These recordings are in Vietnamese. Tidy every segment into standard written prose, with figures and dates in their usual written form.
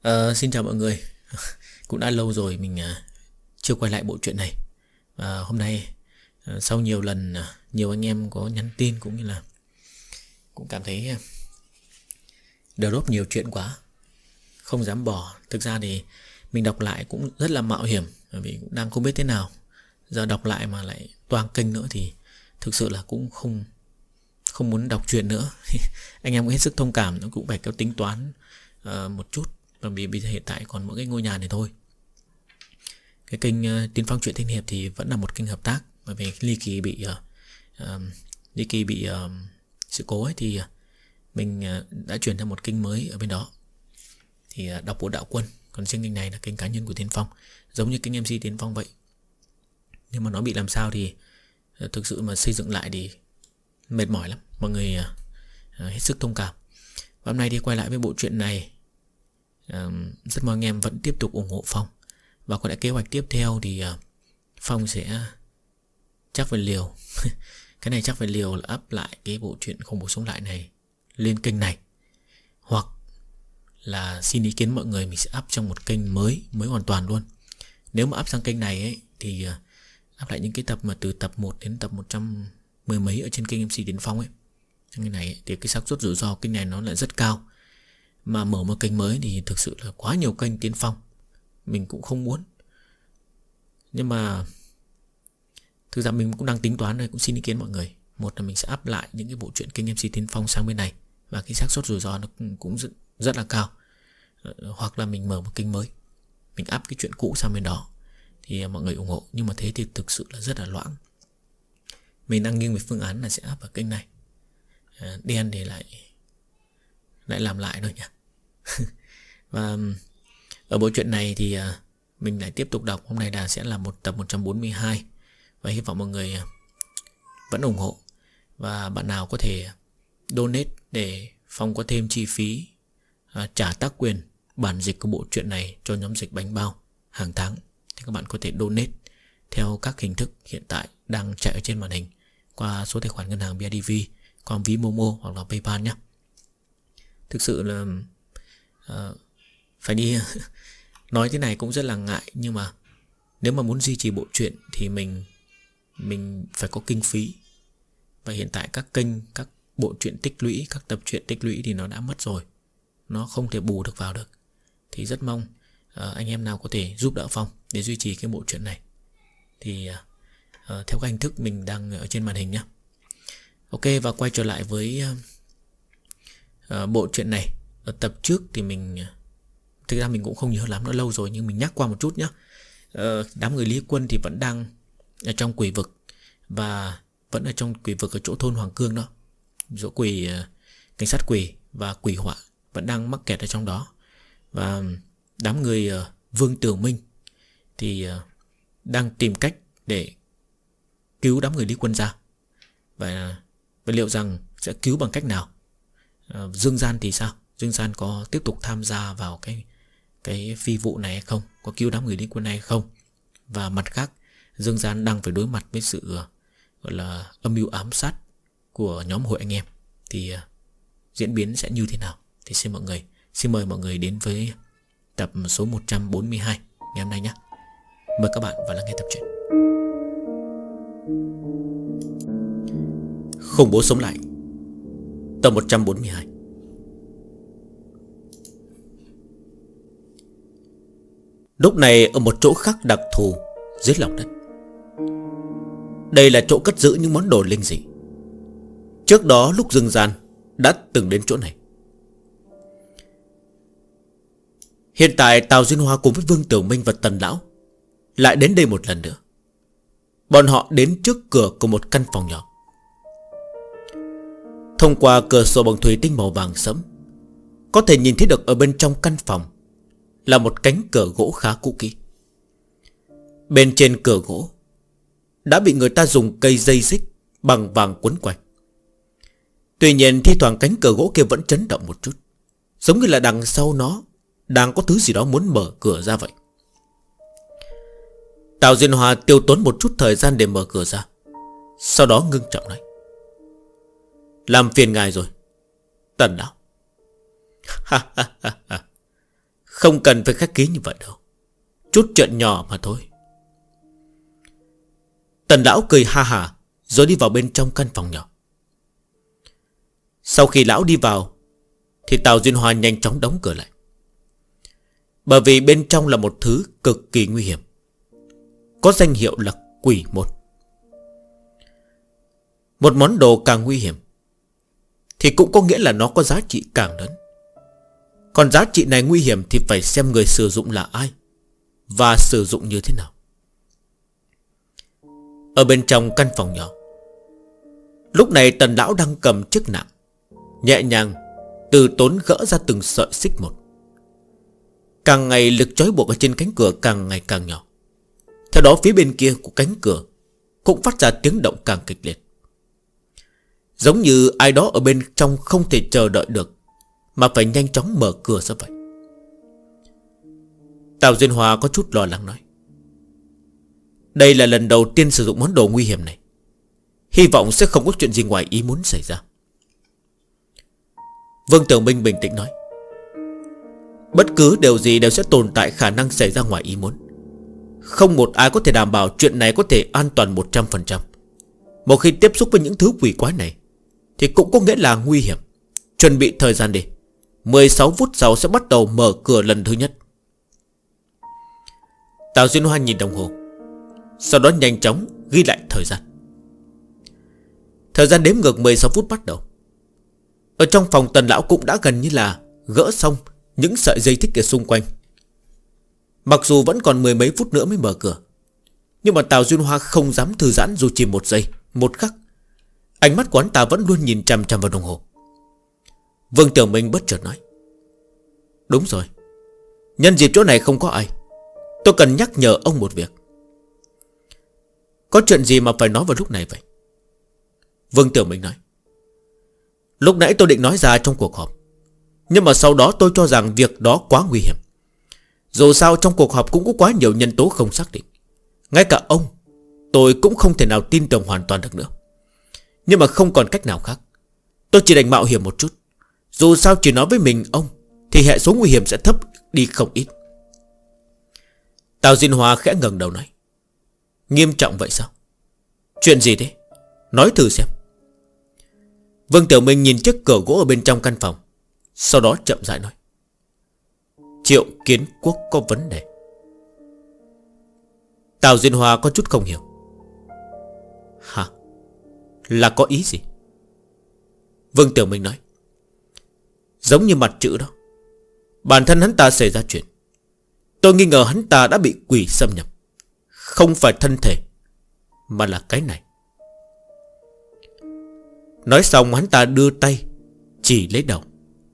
Xin chào mọi người. Cũng đã lâu rồi mình chưa quay lại bộ truyện này. Và hôm nay sau nhiều lần nhiều anh em có nhắn tin cũng như là cũng cảm thấy drop nhiều chuyện quá, không dám bỏ. Thực ra thì mình đọc lại cũng rất là mạo hiểm, bởi vì cũng đang không biết thế nào. Giờ đọc lại mà lại toang kênh nữa thì thực sự là cũng không muốn đọc truyện nữa. Anh em cũng hết sức thông cảm, nó cũng phải có tính toán một chút. Bởi vì bây giờ hiện tại còn mỗi cái ngôi nhà này thôi. Cái kênh Tiến Phong Truyện Thanh Hiệp thì vẫn là một kênh hợp tác. Bởi vì Ly Kỳ bị sự cố ấy, thì mình đã chuyển sang một kênh mới ở bên đó, thì đọc bộ Đạo Quân. Còn riêng kênh này là kênh cá nhân của Tiến Phong, giống như kênh MC Tiến Phong vậy. Nhưng mà nó bị làm sao thì thực sự mà xây dựng lại thì mệt mỏi lắm. Mọi người hết sức thông cảm. Và hôm nay thì quay lại với bộ truyện này. Rất mong anh em vẫn tiếp tục ủng hộ Phong. Và có lẽ kế hoạch tiếp theo thì Phong sẽ chắc phải liều cái này chắc phải liều là up lại cái bộ truyện Không Bổ Sống Lại này lên kênh này, hoặc là xin ý kiến mọi người, mình sẽ up trong một kênh mới hoàn toàn luôn. Nếu mà up sang kênh này ấy, thì up lại những cái tập mà từ tập 1 đến tập 110 mấy ở trên kênh MC Tiến Phong ấy. Trong cái này ấy, thì cái xác suất rủi ro kênh này nó lại rất cao. Mà mở một kênh mới thì thực sự là quá nhiều kênh Tiến Phong, mình cũng không muốn. Nhưng mà thực ra mình cũng đang tính toán rồi, cũng xin ý kiến mọi người. Một là mình sẽ up lại những cái bộ truyện kênh MC Tiến Phong sang bên này, và cái xác suất rủi ro nó cũng rất là cao. Hoặc là mình mở một kênh mới, mình up cái chuyện cũ sang bên đó, thì mọi người ủng hộ. Nhưng mà thế thì thực sự là rất là loãng. Mình đang nghiêng về phương án là sẽ up ở kênh này. Đen thì lại làm lại thôi nhỉ. Và ở bộ truyện này thì mình lại tiếp tục đọc. Hôm nay sẽ là một tập 142. Và hy vọng mọi người vẫn ủng hộ. Và bạn nào có thể donate để Phong có thêm chi phí trả tác quyền bản dịch của bộ truyện này cho nhóm dịch bánh bao hàng tháng, thì các bạn có thể donate theo các hình thức hiện tại đang chạy ở trên màn hình, qua số tài khoản ngân hàng BIDV, qua ví Momo hoặc là PayPal nhé. Thực sự là phải đi nói thế này cũng rất là ngại. Nhưng mà nếu mà muốn duy trì bộ truyện thì mình phải có kinh phí. Và hiện tại các kênh, các bộ truyện tích lũy, các tập truyện tích lũy thì nó đã mất rồi, nó không thể bù được vào được. Thì rất mong anh em nào có thể giúp đỡ Phong để duy trì cái bộ truyện này, thì theo các hình thức mình đang ở trên màn hình nhé. Ok, và quay trở lại với bộ truyện này. Ở tập trước thì thực ra mình cũng không nhớ lắm, nó lâu rồi, nhưng mình nhắc qua một chút nhé. Đám người Lý Quân thì vẫn đang ở trong quỷ vực, và vẫn ở trong quỷ vực ở chỗ thôn Hoàng Cương đó. Chỗ quỷ cảnh sát quỷ và quỷ họa vẫn đang mắc kẹt ở trong đó. Và đám người Vương Tường Minh thì đang tìm cách để cứu đám người Lý Quân ra. Và liệu rằng sẽ cứu bằng cách nào? Dương Gian thì sao? Dương Gian có tiếp tục tham gia vào cái phi vụ này hay không? Có cứu đám người Lý Quân này hay không? Và mặt khác, Dương Gian đang phải đối mặt với sự gọi là âm mưu ám sát của nhóm hội anh em. Thì diễn biến sẽ như thế nào? Thì xin mời mọi người đến với tập số 142 ngày hôm nay nhé. Mời các bạn vào lắng nghe tập truyện Không Bố Sống Lại, tập 142. Lúc này ở một chỗ khác đặc thù dưới lòng đất. Đây là chỗ cất giữ những món đồ linh dị. Trước đó lúc Dương Gian đã từng đến chỗ này. Hiện tại Tào Duyên Hoa cùng với Vương Tiểu Minh và Tần Lão lại đến đây một lần nữa. Bọn họ đến trước cửa của một căn phòng nhỏ. Thông qua cửa sổ bằng thủy tinh màu vàng sẫm, có thể nhìn thấy được ở bên trong căn phòng là một cánh cửa gỗ khá cũ kỹ. Bên trên cửa gỗ đã bị người ta dùng cây dây xích bằng vàng quấn quanh. Tuy nhiên thi thoảng cánh cửa gỗ kia vẫn chấn động một chút, giống như là đằng sau nó đang có thứ gì đó muốn mở cửa ra vậy. Tào Diên Hòa tiêu tốn một chút thời gian để mở cửa ra, sau đó ngưng trọng nói: "Làm phiền ngài rồi, Tần Lão." Không cần phải khách khí như vậy đâu. Chút chuyện nhỏ mà thôi. Tần lão cười ha hả, rồi đi vào bên trong căn phòng nhỏ. Sau khi lão đi vào thì Tào Duyên Hoa nhanh chóng đóng cửa lại. Bởi vì bên trong là một thứ cực kỳ nguy hiểm, có danh hiệu là quỷ môn. Một món đồ càng nguy hiểm thì cũng có nghĩa là nó có giá trị càng lớn. Còn giá trị này nguy hiểm thì phải xem người sử dụng là ai và sử dụng như thế nào. Ở bên trong căn phòng nhỏ, lúc này Tần lão đang cầm chiếc nạng, nhẹ nhàng từ tốn gỡ ra từng sợi xích một. Càng ngày lực trói buộc ở trên cánh cửa càng ngày càng nhỏ. Theo đó phía bên kia của cánh cửa cũng phát ra tiếng động càng kịch liệt, giống như ai đó ở bên trong không thể chờ đợi được mà phải nhanh chóng mở cửa ra vậy. Tào Duyên Hoa có chút lo lắng nói: đây là lần đầu tiên sử dụng món đồ nguy hiểm này, hy vọng sẽ không có chuyện gì ngoài ý muốn xảy ra. Vương Tưởng Minh bình tĩnh nói: bất cứ điều gì đều sẽ tồn tại khả năng xảy ra ngoài ý muốn. Không một ai có thể đảm bảo chuyện này có thể an toàn 100%. Một khi tiếp xúc với những thứ quỷ quái này thì cũng có nghĩa là nguy hiểm. Chuẩn bị thời gian đi, 16 phút sau sẽ bắt đầu mở cửa lần thứ nhất. Tào Duyên Hoa nhìn đồng hồ, sau đó nhanh chóng ghi lại thời gian. Thời gian đếm ngược 16 phút bắt đầu. Ở trong phòng Tần lão cũng đã gần như là gỡ xong những sợi dây thích ở xung quanh. Mặc dù vẫn còn mười mấy phút nữa mới mở cửa, nhưng mà Tào Duyên Hoa không dám thư giãn dù chỉ một giây, một khắc. Ánh mắt của hắn ta vẫn luôn nhìn chằm chằm vào đồng hồ. Vương Tiểu Minh bất chợt nói: đúng rồi, nhân dịp chỗ này không có ai, tôi cần nhắc nhở ông một việc. Có chuyện gì mà phải nói vào lúc này vậy? Vương Tiểu Minh nói: lúc nãy tôi định nói ra trong cuộc họp, nhưng mà sau đó tôi cho rằng việc đó quá nguy hiểm. Dù sao trong cuộc họp cũng có quá nhiều nhân tố không xác định. Ngay cả ông tôi cũng không thể nào tin tưởng hoàn toàn được nữa. Nhưng mà không còn cách nào khác, tôi chỉ đành mạo hiểm một chút. Dù sao chỉ nói với mình ông thì hệ số nguy hiểm sẽ thấp đi không ít. Tào Diên Hoa khẽ ngẩng đầu nói: nghiêm trọng vậy sao? Chuyện gì thế? Nói thử xem. Vương Tiểu Minh nhìn chiếc cửa gỗ ở bên trong căn phòng, sau đó chậm rãi nói: Triệu Kiến Quốc có vấn đề. Tào Diên Hoa có chút không hiểu. Hả? Là có ý gì? Vương Tiểu Minh nói: giống như mặt chữ đó, bản thân hắn ta xảy ra chuyện. Tôi nghi ngờ hắn ta đã bị quỷ xâm nhập. Không phải thân thể, mà là cái này. Nói xong hắn ta đưa tay chỉ lấy đầu.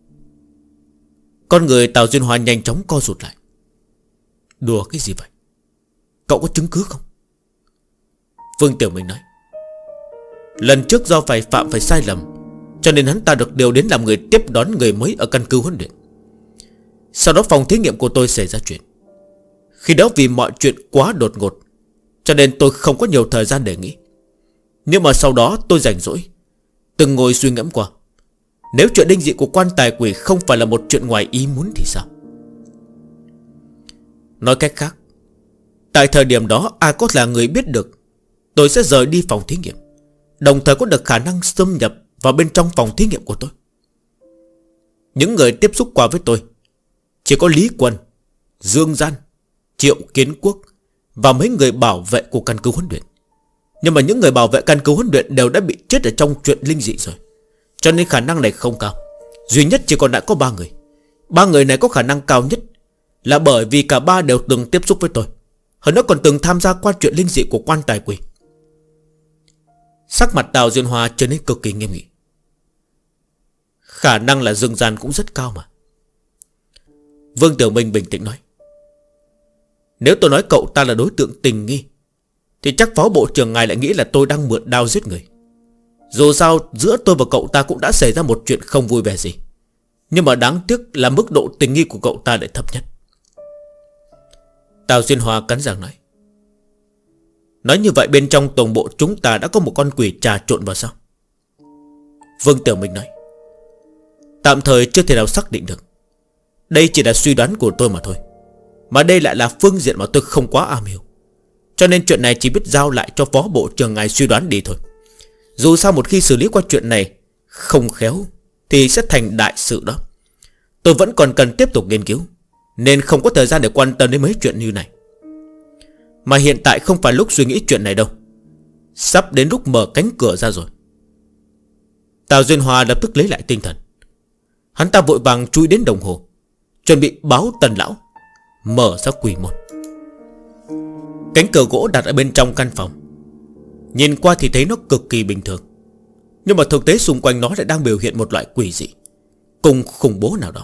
Con người Tào Duyên Hoa nhanh chóng co rụt lại. Đùa cái gì vậy? Cậu có chứng cứ không? Vương Tiểu Minh nói: lần trước do phạm phải sai lầm, cho nên hắn ta được điều đến làm người tiếp đón người mới ở căn cứ huấn luyện. Sau đó phòng thí nghiệm của tôi xảy ra chuyện. Khi đó vì mọi chuyện quá đột ngột, cho nên tôi không có nhiều thời gian để nghĩ. Nhưng mà sau đó tôi rảnh rỗi, từng ngồi suy ngẫm qua, nếu chuyện đinh dị của quan tài quỷ không phải là một chuyện ngoài ý muốn thì sao? Nói cách khác, tại thời điểm đó ai có là người biết được tôi sẽ rời đi phòng thí nghiệm, đồng thời có được khả năng xâm nhập vào bên trong phòng thí nghiệm của tôi. Những người tiếp xúc qua với tôi chỉ có Lý Quân, Dương Gian, Triệu Kiến Quốc và mấy người bảo vệ của căn cứ huấn luyện. Nhưng mà những người bảo vệ căn cứ huấn luyện đều đã bị chết ở trong chuyện linh dị rồi, cho nên khả năng này không cao. Duy nhất chỉ còn lại có 3 người. 3 người này có khả năng cao nhất là bởi vì cả 3 đều từng tiếp xúc với tôi, hơn nữa còn từng tham gia qua chuyện linh dị của quan tài quỷ. Sắc mặt Tào Diên Hoa trở nên cực kỳ nghiêm nghị. Khả năng là Dương Gian cũng rất cao mà. Vương Tiểu Minh bình tĩnh nói: nếu tôi nói cậu ta là đối tượng tình nghi thì chắc phó bộ trưởng ngài lại nghĩ là tôi đang mượn đao giết người. Dù sao giữa tôi và cậu ta cũng đã xảy ra một chuyện không vui vẻ gì, nhưng mà đáng tiếc là mức độ tình nghi của cậu ta lại thấp nhất. Tào Diên Hoa cắn răng nói: nói như vậy bên trong tổng bộ chúng ta đã có một con quỷ trà trộn vào sao? Vương Tiểu Minh nói: tạm thời chưa thể nào xác định được. Đây chỉ là suy đoán của tôi mà thôi, mà đây lại là phương diện mà tôi không quá am hiểu, cho nên chuyện này chỉ biết giao lại cho phó bộ trưởng ngài suy đoán đi thôi. Dù sao một khi xử lý qua chuyện này không khéo thì sẽ thành đại sự đó. Tôi vẫn còn cần tiếp tục nghiên cứu, nên không có thời gian để quan tâm đến mấy chuyện như này. Mà hiện tại không phải lúc suy nghĩ chuyện này đâu. Sắp đến lúc mở cánh cửa ra rồi. Tào Duyên Hòa lập tức lấy lại tinh thần. Hắn ta vội vàng chui đến đồng hồ, chuẩn bị báo Tần lão mở ra quỷ môn. Cánh cửa gỗ đặt ở bên trong căn phòng, nhìn qua thì thấy nó cực kỳ bình thường, nhưng mà thực tế xung quanh nó lại đang biểu hiện một loại quỷ dị cùng khủng bố nào đó.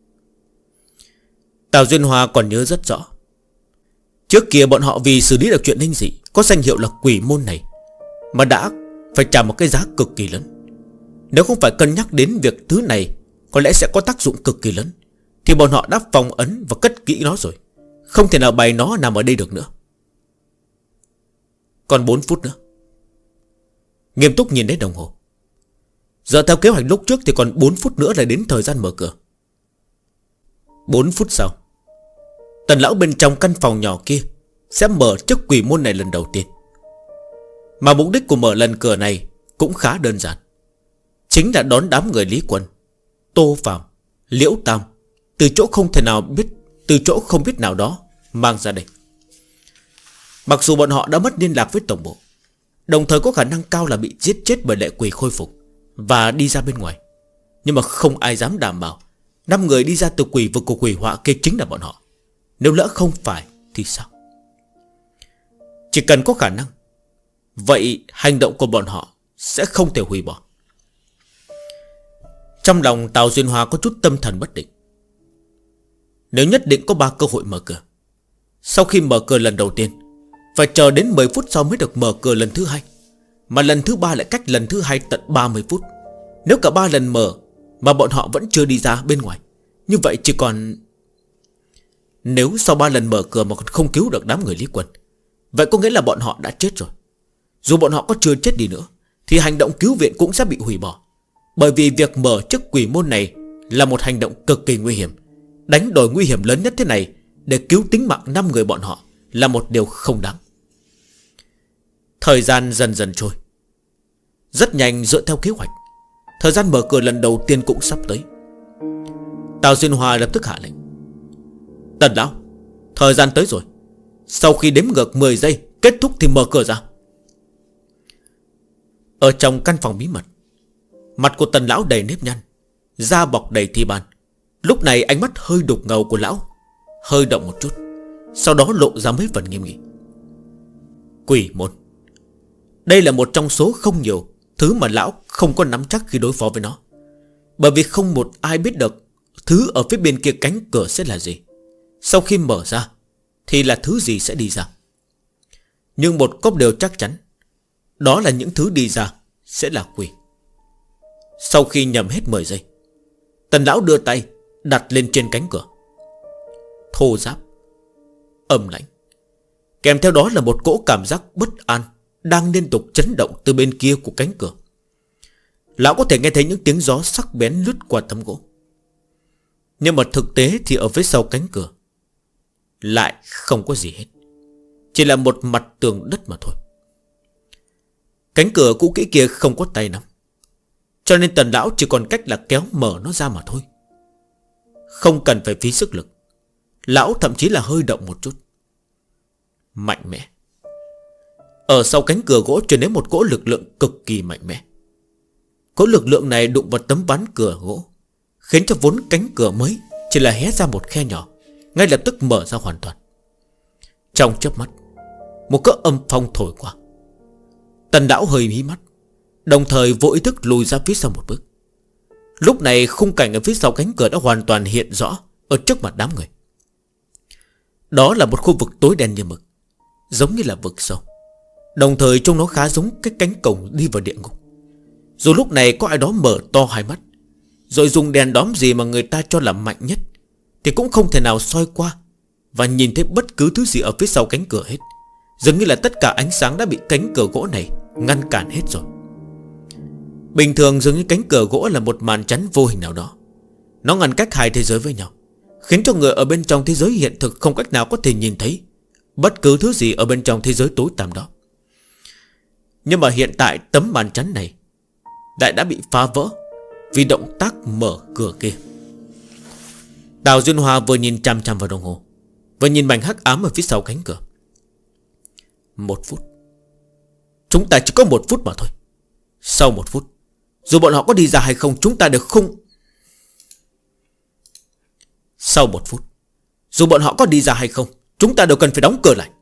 Tào Duyên Hòa còn nhớ rất rõ, trước kia bọn họ vì xử lý được chuyện linh dị có danh hiệu là quỷ môn này mà đã phải trả một cái giá cực kỳ lớn. Nếu không phải cân nhắc đến việc thứ này có lẽ sẽ có tác dụng cực kỳ lớn, thì bọn họ đã phong ấn và cất kỹ nó rồi, không thể nào bày nó nằm ở đây được nữa. Còn 4 phút nữa. Nghiêm túc nhìn đến đồng hồ. Giờ theo kế hoạch lúc trước thì còn 4 phút nữa là đến thời gian mở cửa. 4 phút sau, Tần lão bên trong căn phòng nhỏ kia sẽ mở chiếc quỷ môn này lần đầu tiên. Mà mục đích của mở lần cửa này cũng khá đơn giản, chính là đón đám người Lý Quân, Tô Phàm, Liễu Tam từ chỗ không biết nào đó mang ra đây. Mặc dù bọn họ đã mất liên lạc với tổng bộ, đồng thời có khả năng cao là bị giết chết bởi lệ quỷ khôi phục và đi ra bên ngoài, nhưng mà không ai dám đảm bảo 5 người đi ra từ quỷ vực của quỷ họa kia chính là bọn họ. Nếu lỡ không phải thì sao? Chỉ cần có khả năng, vậy hành động của bọn họ sẽ không thể hủy bỏ. Trong lòng Tào Duyên Hòa có chút tâm thần bất định. Nếu nhất định có 3 cơ hội mở cửa, sau khi mở cửa lần đầu tiên phải chờ đến 10 phút sau mới được mở cửa lần thứ 2, mà lần thứ 3 lại cách lần thứ 2 tận 30 phút. Nếu cả 3 lần mở mà bọn họ vẫn chưa đi ra bên ngoài, như vậy chỉ còn... Nếu sau 3 lần mở cửa mà còn không cứu được đám người Lý Quân, vậy có nghĩa là bọn họ đã chết rồi. Dù bọn họ có chưa chết đi nữa thì hành động cứu viện cũng sẽ bị hủy bỏ, bởi vì việc mở chiếc quỷ môn này là một hành động cực kỳ nguy hiểm. Đánh đổi nguy hiểm lớn nhất thế này để cứu tính mạng 5 người bọn họ là một điều không đáng. Thời gian dần dần trôi. Rất nhanh dựa theo kế hoạch, thời gian mở cửa lần đầu tiên cũng sắp tới. Tào Duyên Hòa lập tức hạ lệnh: Tần lão, thời gian tới rồi. Sau khi đếm ngược 10 giây kết thúc thì mở cửa ra. Ở trong căn phòng bí mật, mặt của Tần lão đầy nếp nhăn, da bọc đầy thi ban. Lúc này ánh mắt hơi đục ngầu của lão hơi động một chút, sau đó lộ ra mấy phần nghiêm nghị. Quỷ môn, đây là một trong số không nhiều thứ mà lão không có nắm chắc khi đối phó với nó, bởi vì không một ai biết được thứ ở phía bên kia cánh cửa sẽ là gì, sau khi mở ra thì là thứ gì sẽ đi ra. Nhưng một có điều chắc chắn, đó là những thứ đi ra sẽ là quỷ. Sau khi nhầm hết 10 giây, Tần lão đưa tay đặt lên trên cánh cửa. Thô ráp, âm lãnh, kèm theo đó là một cỗ cảm giác bất an đang liên tục chấn động từ bên kia của cánh cửa. Lão có thể nghe thấy những tiếng gió sắc bén lướt qua tấm gỗ, nhưng mà thực tế thì ở phía sau cánh cửa lại không có gì hết, chỉ là một mặt tường đất mà thôi. Cánh cửa cũ kỹ kia không có tay nắm, cho nên Tần lão chỉ còn cách là kéo mở nó ra mà thôi. Không cần phải phí sức lực, lão thậm chí là hơi động một chút. Mạnh mẽ. Ở sau cánh cửa gỗ truyền đến một cỗ lực lượng cực kỳ mạnh mẽ. Cỗ lực lượng này đụng vào tấm ván cửa gỗ, khiến cho vốn cánh cửa mới chỉ là hé ra một khe nhỏ, ngay lập tức mở ra hoàn toàn. Trong chớp mắt, một cơn âm phong thổi qua. Tần lão hơi hí mắt, đồng thời vô ý thức lùi ra phía sau một bước. Lúc này khung cảnh ở phía sau cánh cửa đã hoàn toàn hiện rõ ở trước mặt đám người. Đó là một khu vực tối đen như mực, giống như là vực sâu, đồng thời trông nó khá giống cái cánh cổng đi vào địa ngục. Dù lúc này có ai đó mở to hai mắt, rồi dùng đèn đóm gì mà người ta cho là mạnh nhất, thì cũng không thể nào soi qua và nhìn thấy bất cứ thứ gì ở phía sau cánh cửa hết. Dường như là tất cả ánh sáng đã bị cánh cửa gỗ này ngăn cản hết rồi. Bình thường dường như cánh cửa gỗ là một màn chắn vô hình nào đó, nó ngăn cách hai thế giới với nhau, khiến cho người ở bên trong thế giới hiện thực không cách nào có thể nhìn thấy bất cứ thứ gì ở bên trong thế giới tối tăm đó. Nhưng mà hiện tại tấm màn chắn này đã bị phá vỡ vì động tác mở cửa kia. Đào Duyên Hoa vừa nhìn chằm chằm vào đồng hồ, vừa nhìn mảnh hắc ám ở phía sau cánh cửa. 1 phút. Chúng ta chỉ có 1 phút mà thôi. Sau 1 phút, dù bọn họ có đi ra hay không, chúng ta đều không. Sau 1 phút, dù bọn họ có đi ra hay không, chúng ta đều cần phải đóng cửa lại.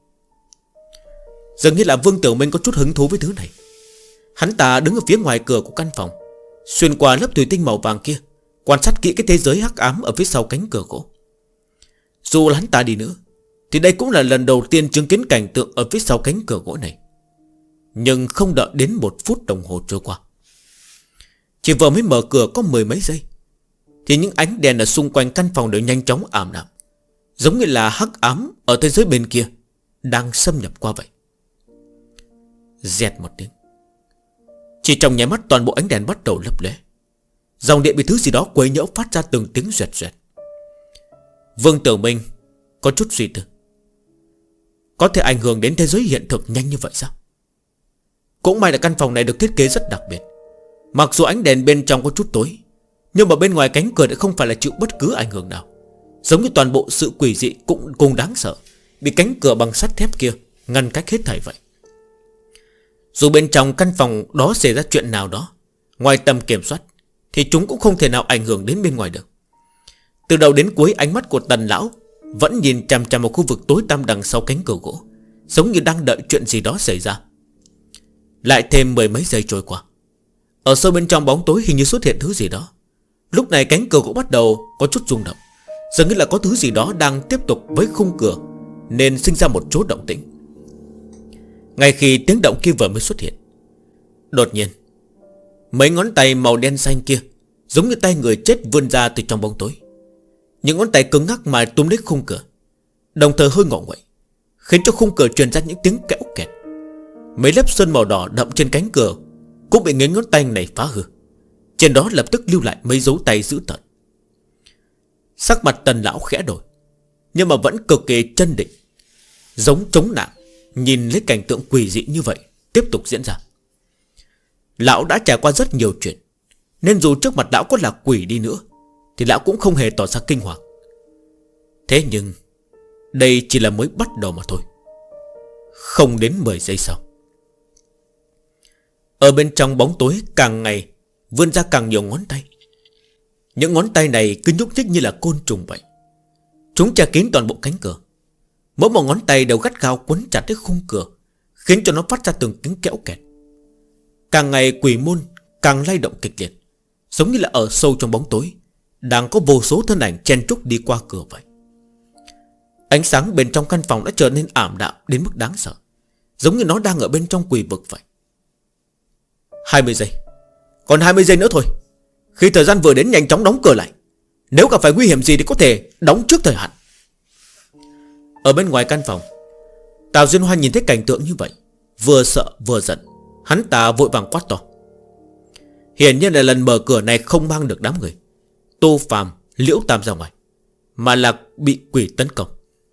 Dường như là Vương Tiểu Minh có chút hứng thú với thứ này. Hắn ta đứng ở phía ngoài cửa của căn phòng, xuyên qua lớp thủy tinh màu vàng kia, quan sát kỹ cái thế giới hắc ám ở phía sau cánh cửa gỗ. Dù là hắn ta đi nữa thì đây cũng là lần đầu tiên chứng kiến cảnh tượng ở phía sau cánh cửa gỗ này. Nhưng không đợi đến 1 phút đồng hồ trôi qua, chỉ vừa mới mở cửa có 10 mấy giây thì những ánh đèn ở xung quanh căn phòng đều nhanh chóng ảm đạm, giống như là hắc ám ở thế giới bên kia đang xâm nhập qua vậy. Rẹt một tiếng, chỉ trong nháy mắt toàn bộ ánh đèn bắt đầu lấp lóe. Dòng điện bị thứ gì đó quấy nhiễu, phát ra từng tiếng rẹt rẹt. Vương Tiểu Minh có chút suy tư. Có thể ảnh hưởng đến thế giới hiện thực nhanh như vậy sao? Cũng may là căn phòng này được thiết kế rất đặc biệt. Mặc dù ánh đèn bên trong có chút tối, nhưng mà bên ngoài cánh cửa lại không phải là chịu bất cứ ảnh hưởng nào. Giống như toàn bộ sự quỷ dị cũng cùng đáng sợ bị cánh cửa bằng sắt thép kia ngăn cách hết thảy vậy. Dù bên trong căn phòng đó xảy ra chuyện nào đó ngoài tầm kiểm soát, thì chúng cũng không thể nào ảnh hưởng đến bên ngoài được. Từ đầu đến cuối, ánh mắt của Tần lão vẫn nhìn chằm chằm vào khu vực tối tăm đằng sau cánh cửa gỗ, giống như đang đợi chuyện gì đó xảy ra. Lại thêm 10 mấy giây trôi qua, ở sâu bên trong bóng tối hình như xuất hiện thứ gì đó. Lúc này cánh cửa gỗ bắt đầu có chút rung động, dường như là có thứ gì đó đang tiếp tục với khung cửa, nên sinh ra một chút động tĩnh. Ngay khi tiếng động kia vừa mới xuất hiện, đột nhiên mấy ngón tay màu đen xanh kia giống như tay người chết vươn ra từ trong bóng tối. Những ngón tay cứng ngắc mà túm lấy khung cửa, đồng thời hơi ngọ nguậy, khiến cho khung cửa truyền ra những tiếng kẽo kẹt. Mấy lớp sơn màu đỏ đậm trên cánh cửa cũng bị mấy ngón tay này phá hư. Trên đó lập tức lưu lại mấy dấu tay dữ tợn. Sắc mặt Tần lão khẽ đổi, nhưng mà vẫn cực kỳ chân định, giống chống nạn, nhìn lấy cảnh tượng quỷ dị như vậy tiếp tục diễn ra. Lão đã trải qua rất nhiều chuyện, nên dù trước mặt lão có là quỷ đi nữa thì lão cũng không hề tỏ ra kinh hoàng. Thế nhưng đây chỉ là mới bắt đầu mà thôi. Không đến 10 giây sau, ở bên trong bóng tối càng ngày vươn ra càng nhiều ngón tay. Những ngón tay này cứ nhúc nhích như là côn trùng vậy. Chúng che kín toàn bộ cánh cửa. Mỗi một ngón tay đều gắt gao quấn chặt lấy khung cửa, khiến cho nó phát ra từng tiếng kẽo kẹt. Càng ngày quỷ môn càng lay động kịch liệt, giống như là ở sâu trong bóng tối đang có vô số thân ảnh chen chúc đi qua cửa vậy. Ánh sáng bên trong căn phòng đã trở nên ảm đạm đến mức đáng sợ, giống như nó đang ở bên trong quỷ vực vậy. 20 giây, còn 20 giây nữa thôi. Khi thời gian vừa đến, nhanh chóng đóng cửa lại. Nếu gặp phải nguy hiểm gì thì có thể đóng trước thời hạn. Ở bên ngoài căn phòng, Tào Duyên Hoa nhìn thấy cảnh tượng như vậy, vừa sợ vừa giận. Hắn ta vội vàng quát to. Hiển nhiên là lần mở cửa này không mang được đám người Tô Phàm, Liễu Tam ra ngoài, mà là bị quỷ tấn công.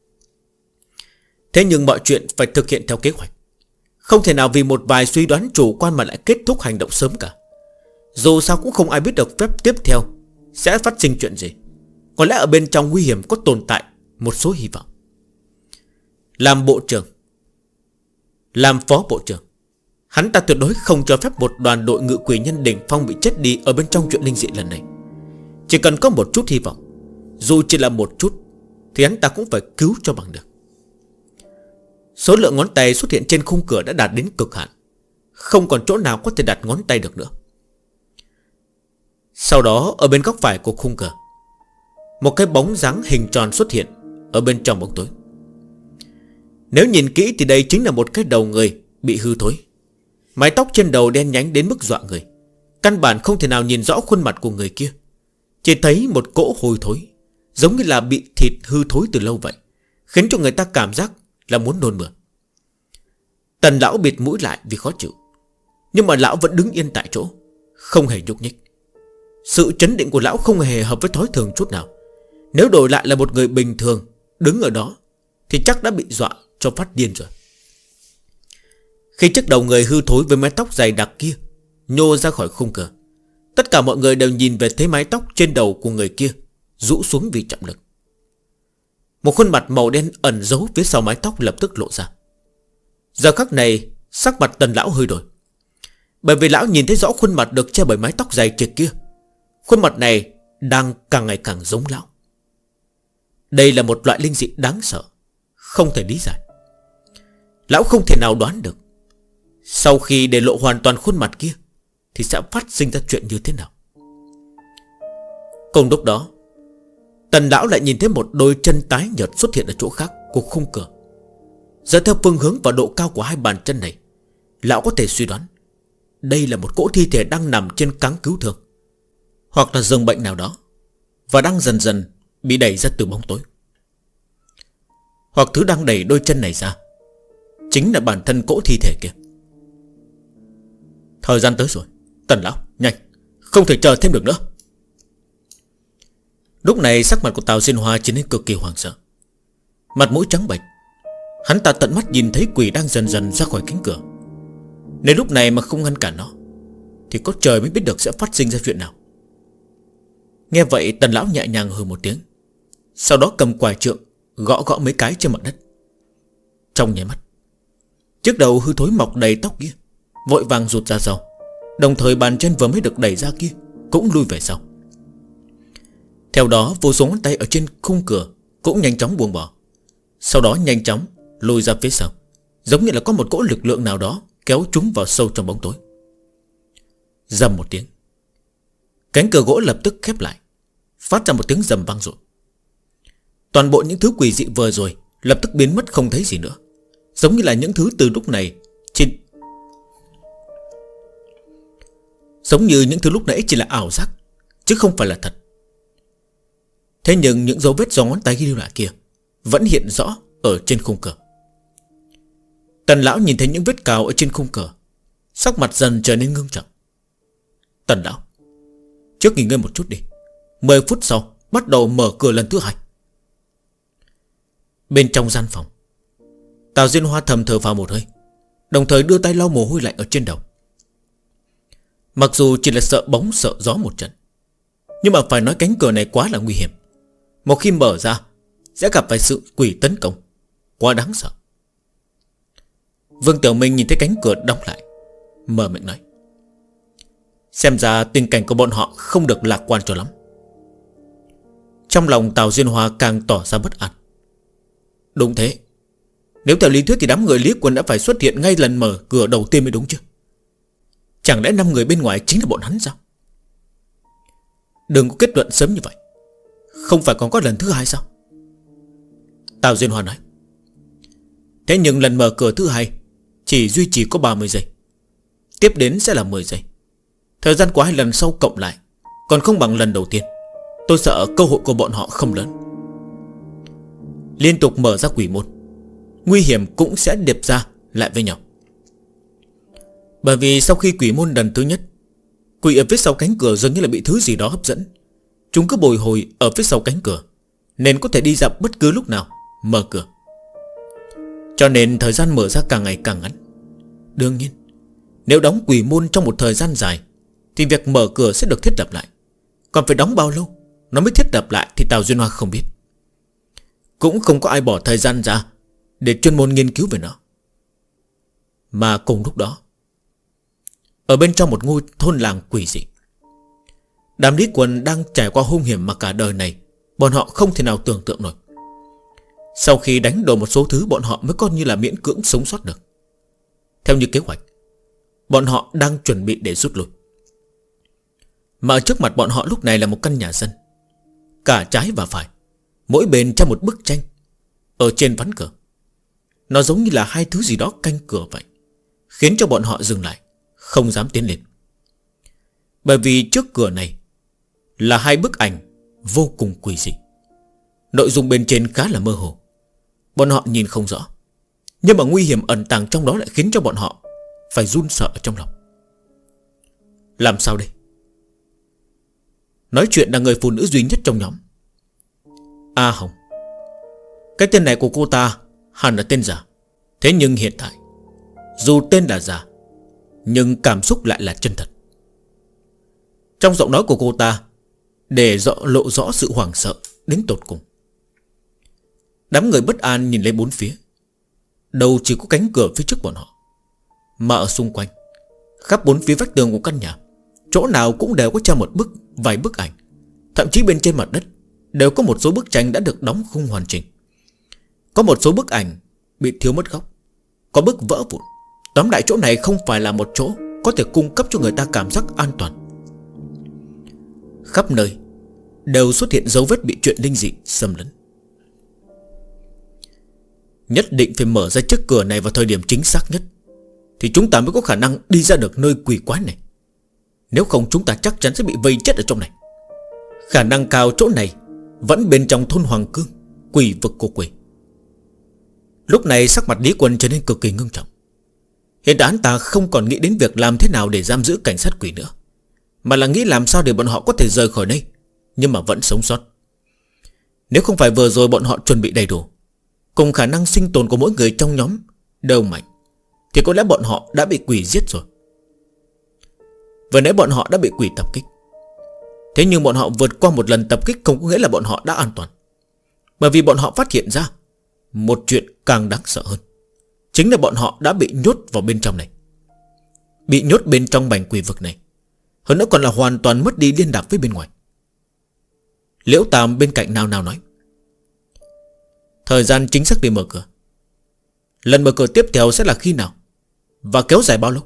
Thế nhưng mọi chuyện phải thực hiện theo kế hoạch, không thể nào vì một vài suy đoán chủ quan mà lại kết thúc hành động sớm cả. Dù sao cũng không ai biết được phép tiếp theo sẽ phát sinh chuyện gì. Có lẽ ở bên trong nguy hiểm có tồn tại một số hy vọng. Làm bộ trưởng, làm phó bộ trưởng, hắn ta tuyệt đối không cho phép một đoàn đội ngự quỷ nhân đỉnh phong bị chết đi ở bên trong chuyện linh dị lần này. Chỉ cần có một chút hy vọng, dù chỉ là một chút, thì hắn ta cũng phải cứu cho bằng được. Số lượng ngón tay xuất hiện trên khung cửa đã đạt đến cực hạn, không còn chỗ nào có thể đặt ngón tay được nữa. Sau đó ở bên góc phải của khung cửa, một cái bóng dáng hình tròn xuất hiện ở bên trong bóng tối. Nếu nhìn kỹ thì đây chính là một cái đầu người bị hư thối. Mái tóc trên đầu đen nhánh đến mức dọa người, căn bản không thể nào nhìn rõ khuôn mặt của người kia. Chỉ thấy một cỗ hôi thối, giống như là bị thịt hư thối từ lâu vậy, khiến cho người ta cảm giác là muốn nôn mửa. Tần lão bịt mũi lại vì khó chịu, nhưng mà lão vẫn đứng yên tại chỗ, không hề nhúc nhích. Sự chấn định của lão không hề hợp với thói thường chút nào, Nếu đổi lại là một người bình thường đứng ở đó thì chắc đã bị dọa cho phát điên rồi. Khi chiếc đầu người hư thối với mái tóc dày đặc kia nhô ra khỏi khung cửa, tất cả mọi người đều nhìn về thấy mái tóc trên đầu của người kia rũ xuống vì trọng lực. Một khuôn mặt màu đen ẩn giấu phía sau mái tóc lập tức lộ ra. Giờ khắc này sắc mặt Tần lão hơi đổi, bởi vì lão nhìn thấy rõ khuôn mặt được che bởi mái tóc dày trịch kia. Khuôn mặt này đang càng ngày càng giống lão. Đây là một loại linh dị đáng sợ, không thể lý giải. Lão không thể nào đoán được sau khi để lộ hoàn toàn khuôn mặt kia thì sẽ phát sinh ra chuyện như thế nào. Cùng lúc đó, Tần lão lại nhìn thấy một đôi chân tái nhợt xuất hiện ở chỗ khác của khung cửa. Giờ theo phương hướng và độ cao của hai bàn chân này, lão có thể suy đoán đây là một cỗ thi thể đang nằm trên cáng cứu thương, hoặc là giường bệnh nào đó, và đang dần dần bị đẩy ra từ bóng tối. Hoặc thứ đang đẩy đôi chân này ra chính là bản thân cỗ thi thể kia. Thời gian tới rồi, Tần lão, nhanh, không thể chờ thêm được nữa. Lúc này sắc mặt của Tào Diên Hoa trở nên cực kỳ hoảng sợ, mặt mũi trắng bệch. Hắn ta tận mắt nhìn thấy quỷ đang dần dần ra khỏi cánh cửa. Nếu lúc này mà không ngăn cản nó thì có trời mới biết được sẽ phát sinh ra chuyện nào. Nghe vậy Tần lão nhẹ nhàng hừ một tiếng, sau đó cầm quài trượng gõ gõ mấy cái trên mặt đất. Trong nháy mắt, chiếc đầu hư thối mọc đầy tóc kia vội vàng rụt ra sau, đồng thời bàn chân vừa mới được đẩy ra kia cũng lui về sau. Theo đó vô số ngón tay ở trên khung cửa cũng nhanh chóng buông bỏ, sau đó nhanh chóng lùi ra phía sau, giống như là có một cỗ lực lượng nào đó kéo chúng vào sâu trong bóng tối. Rầm một tiếng, cánh cửa gỗ lập tức khép lại, phát ra một tiếng rầm vang dội. Toàn bộ những thứ quỷ dị vừa rồi lập tức biến mất không thấy gì nữa, giống như là những thứ từ lúc này giống như những thứ lúc nãy chỉ là ảo giác, chứ không phải là thật. Thế nhưng những dấu vết do ngón tay ghi lưu lại kia vẫn hiện rõ ở trên khung cửa. Tần lão nhìn thấy những vết cào ở trên khung cửa, sắc mặt dần trở nên ngưng trọng. Tần lão, trước nghỉ ngơi một chút đi, 10 phút sau bắt đầu mở cửa lần thứ 2. Bên trong gian phòng, Tào Diên Hoa thầm thở vào một hơi, đồng thời đưa tay lau mồ hôi lạnh ở trên đầu. Mặc dù chỉ là sợ bóng sợ gió một trận, nhưng mà phải nói cánh cửa này quá là nguy hiểm. Một khi mở ra sẽ gặp phải sự quỷ tấn công, quá đáng sợ. Vương Tiểu Minh nhìn thấy cánh cửa đóng lại, mở miệng nói: xem ra tình cảnh của bọn họ không được lạc quan cho lắm. Trong lòng Tào Diên Hoa càng tỏ ra bất an. Đúng thế, nếu theo lý thuyết thì đám người Lý Quân đã phải xuất hiện ngay lần mở cửa đầu tiên mới đúng chứ. Chẳng lẽ 5 người bên ngoài chính là bọn hắn sao? Đừng có kết luận sớm như vậy, không phải còn có lần thứ 2 sao? Tào Diên Hoa nói. Thế nhưng lần mở cửa thứ 2 chỉ duy trì có 30 giây, tiếp đến sẽ là 10 giây. Thời gian của 2 lần sau cộng lại còn không bằng lần đầu tiên. Tôi sợ cơ hội của bọn họ không lớn. Liên tục mở ra quỷ môn, nguy hiểm cũng sẽ điệp ra lại với nhau. Bởi vì sau khi quỷ môn lần thứ nhất, quỷ ở phía sau cánh cửa dường như là bị thứ gì đó hấp dẫn. Chúng cứ bồi hồi ở phía sau cánh cửa, nên có thể đi ra bất cứ lúc nào mở cửa. Cho nên thời gian mở ra càng ngày càng ngắn. Đương nhiên, nếu đóng quỷ môn trong một thời gian dài thì việc mở cửa sẽ được thiết lập lại. Còn phải đóng bao lâu nó mới thiết lập lại thì Tào Duyên Hoa không biết. Cũng không có ai bỏ thời gian ra để chuyên môn nghiên cứu về nó. Mà cùng lúc đó, ở bên trong một ngôi thôn làng quỷ dị, đám Lý Quân đang trải qua hung hiểm mà cả đời này bọn họ không thể nào tưởng tượng nổi. Sau khi đánh đổ một số thứ, bọn họ mới coi như là miễn cưỡng sống sót được. Theo như kế hoạch, bọn họ đang chuẩn bị để rút lui. Mà ở trước mặt bọn họ lúc này là một căn nhà dân, cả trái và phải, mỗi bên trong một bức tranh. Ở trên ván cửa, nó giống như là 2 thứ gì đó canh cửa vậy, khiến cho bọn họ dừng lại, không dám tiến lên. Bởi vì trước cửa này là 2 bức ảnh vô cùng quỷ dị. Nội dung bên trên khá là mơ hồ, bọn họ nhìn không rõ, nhưng mà nguy hiểm ẩn tàng trong đó lại khiến cho bọn họ phải run sợ ở trong lòng. Làm sao đây? Nói chuyện là người phụ nữ duy nhất trong nhóm. A Hồng. Cái tên này của cô ta hẳn là tên giả. Thế nhưng hiện tại, dù tên là giả, nhưng cảm xúc lại là chân thật. Trong giọng nói của cô ta để lộ rõ sự hoảng sợ đến tột cùng. Đám người bất an nhìn lên bốn phía. Đâu chỉ có cánh cửa phía trước bọn họ, mà ở xung quanh, khắp bốn phía vách tường của căn nhà, chỗ nào cũng đều có treo vài bức ảnh. Thậm chí bên trên mặt đất đều có một số bức tranh đã được đóng khung hoàn chỉnh. Có một số bức ảnh bị thiếu mất góc, có bức vỡ vụn. Tóm lại chỗ này không phải là một chỗ có thể cung cấp cho người ta cảm giác an toàn. Khắp nơi đều xuất hiện dấu vết bị chuyện linh dị xâm lấn. Nhất định phải mở ra chiếc cửa này vào thời điểm chính xác nhất, thì chúng ta mới có khả năng đi ra được nơi quỷ quái này. Nếu không chúng ta chắc chắn sẽ bị vây chết ở trong này. Khả năng cao chỗ này vẫn bên trong thôn Hoàng Cương, quỷ vực của quỷ. Lúc này sắc mặt Lý Quân trở nên cực kỳ ngưng trọng. Hiện tại hắn ta không còn nghĩ đến việc làm thế nào để giam giữ cảnh sát quỷ nữa, mà là nghĩ làm sao để bọn họ có thể rời khỏi đây nhưng mà vẫn sống sót. Nếu không phải vừa rồi bọn họ chuẩn bị đầy đủ, cùng khả năng sinh tồn của mỗi người trong nhóm đều mạnh, thì có lẽ bọn họ đã bị quỷ giết rồi. Vừa nãy bọn họ đã bị quỷ tập kích. Thế nhưng bọn họ vượt qua một lần tập kích không có nghĩa là bọn họ đã an toàn. Bởi vì bọn họ phát hiện ra một chuyện càng đáng sợ hơn, chính là bọn họ đã bị nhốt vào bên trong này. Bị nhốt bên trong mảnh quỷ vực này, hơn nữa còn là hoàn toàn mất đi liên lạc với bên ngoài. Liễu Tam bên cạnh nào nói: thời gian chính xác để mở cửa. Lần mở cửa tiếp theo sẽ là khi nào, và kéo dài bao lâu?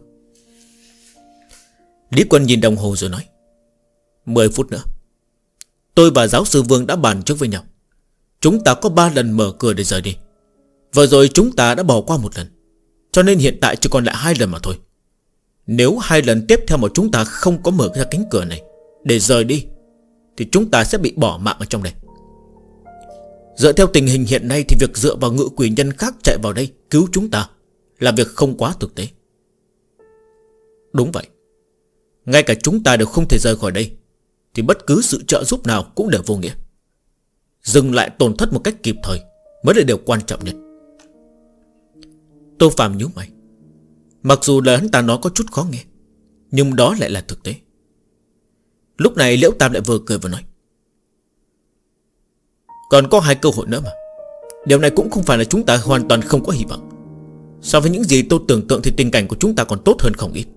Lý Quân nhìn đồng hồ rồi nói: 10 phút nữa. Tôi và giáo sư Vương đã bàn trước với nhau. Chúng ta có 3 lần mở cửa để rời đi. Vừa rồi chúng ta đã bỏ qua một lần, cho nên hiện tại chỉ còn lại 2 lần mà thôi. Nếu 2 lần tiếp theo mà chúng ta không có mở ra cánh cửa này để rời đi, thì chúng ta sẽ bị bỏ mạng ở trong đây. Dựa theo tình hình hiện nay thì việc dựa vào ngự quỷ nhân khác chạy vào đây cứu chúng ta là việc không quá thực tế. Đúng vậy. Ngay cả chúng ta đều không thể rời khỏi đây, thì bất cứ sự trợ giúp nào cũng đều vô nghĩa. Dừng lại tổn thất một cách kịp thời mới là điều quan trọng nhất. Tô Phạm nhíu mày. Mặc dù lời hắn ta nói có chút khó nghe, nhưng đó lại là thực tế. Lúc này Liễu Tam lại vừa cười vừa nói: còn có 2 cơ hội nữa mà. Điều này cũng không phải là chúng ta hoàn toàn không có hy vọng. So với những gì tôi tưởng tượng thì tình cảnh của chúng ta còn tốt hơn không ít.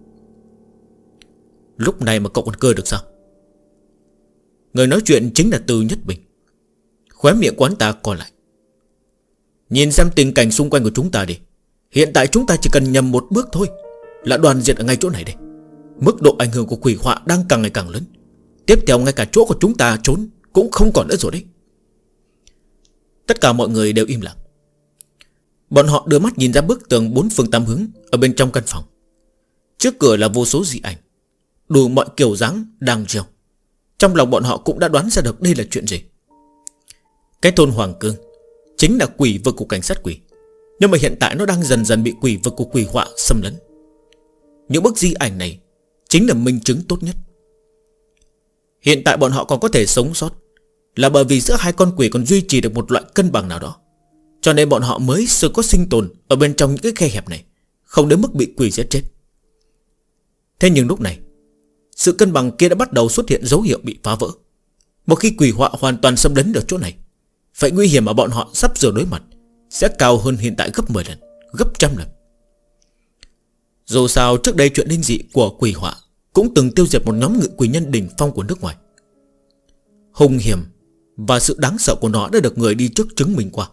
Lúc này mà cậu còn cười được sao? Người nói chuyện chính là Từ Nhất Bình. Khóe miệng của hắn ta co lại. Nhìn xem tình cảnh xung quanh của chúng ta đi. Hiện tại chúng ta chỉ cần nhầm một bước thôi là đoàn diệt ở ngay chỗ này đây. Mức độ ảnh hưởng của quỷ họa đang càng ngày càng lớn. Tiếp theo ngay cả chỗ của chúng ta trốn cũng không còn nữa rồi đấy. Tất cả mọi người đều im lặng. Bọn họ đưa mắt nhìn ra bức tường 4 phương 8 hướng ở bên trong căn phòng. Trước cửa là vô số dị ảnh, đủ mọi kiểu dáng đang treo. Trong lòng bọn họ cũng đã đoán ra được đây là chuyện gì. Cái thôn Hoàng Cương chính là quỷ vực của cảnh sát quỷ, nhưng mà hiện tại nó đang dần dần bị quỷ vực của quỷ họa xâm lấn. Những bức di ảnh này chính là minh chứng tốt nhất. Hiện tại bọn họ còn có thể sống sót là bởi vì giữa 2 con quỷ còn duy trì được một loại cân bằng nào đó, cho nên bọn họ mới sự có sinh tồn ở bên trong những cái khe hẹp này, không đến mức bị quỷ giết chết. Thế nhưng lúc này, sự cân bằng kia đã bắt đầu xuất hiện dấu hiệu bị phá vỡ. Một khi quỷ họa hoàn toàn xâm lấn ở chỗ này, vậy nguy hiểm mà bọn họ sắp sửa đối mặt sẽ cao hơn hiện tại gấp 10 lần, gấp trăm lần. Dù sao trước đây chuyện linh dị của quỷ họa cũng từng tiêu diệt một nhóm ngự quỷ nhân đỉnh phong của nước ngoài. Hung hiểm và sự đáng sợ của nó đã được người đi trước chứng minh qua.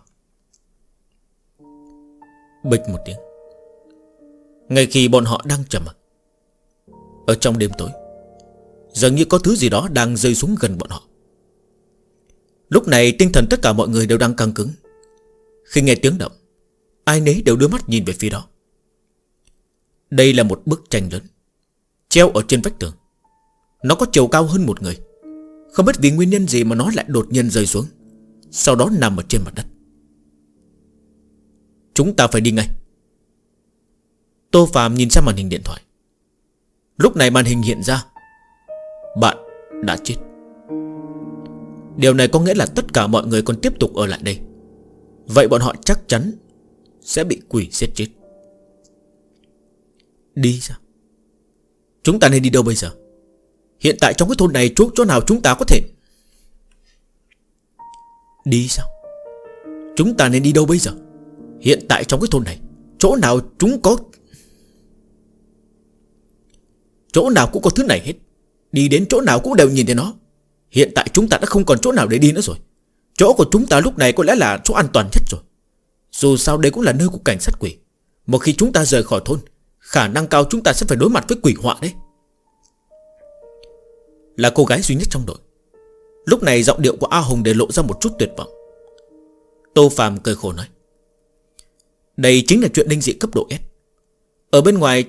Bịch một tiếng. Ngay khi bọn họ đang trầm mặc, ở trong đêm tối, dường như có thứ gì đó đang rơi xuống gần bọn họ. Lúc này tinh thần tất cả mọi người đều đang căng cứng. Khi nghe tiếng động, ai nấy đều đưa mắt nhìn về phía đó. Đây là một bức tranh lớn treo ở trên vách tường. Nó có chiều cao hơn một người. Không biết vì nguyên nhân gì mà nó lại đột nhiên rơi xuống, sau đó nằm ở trên mặt đất. Chúng ta phải đi ngay. Tô Phạm nhìn sang màn hình điện thoại. Lúc này màn hình hiện ra: bạn đã chết. Điều này có nghĩa là tất cả mọi người còn tiếp tục ở lại đây. Vậy bọn họ chắc chắn sẽ bị quỷ giết chết. Đi sao? Chúng ta nên đi đâu bây giờ? Hiện tại trong cái thôn này chỗ nào chúng ta có thể đi sao? Chúng ta nên đi đâu bây giờ? Hiện tại trong cái thôn này chỗ nào cũng có thứ này hết. Đi đến chỗ nào cũng đều nhìn thấy nó. Hiện tại chúng ta đã không còn chỗ nào để đi nữa rồi. Chỗ của chúng ta lúc này có lẽ là chỗ an toàn nhất rồi. Dù sao đây cũng là nơi của cảnh sát quỷ. Một khi chúng ta rời khỏi thôn, khả năng cao chúng ta sẽ phải đối mặt với quỷ họa đấy. Là cô gái duy nhất trong đội. Lúc này giọng điệu của A Hùng để lộ ra một chút tuyệt vọng. Tô Phàm cười khổ nói: đây chính là chuyện linh dị cấp độ S. Ở bên ngoài,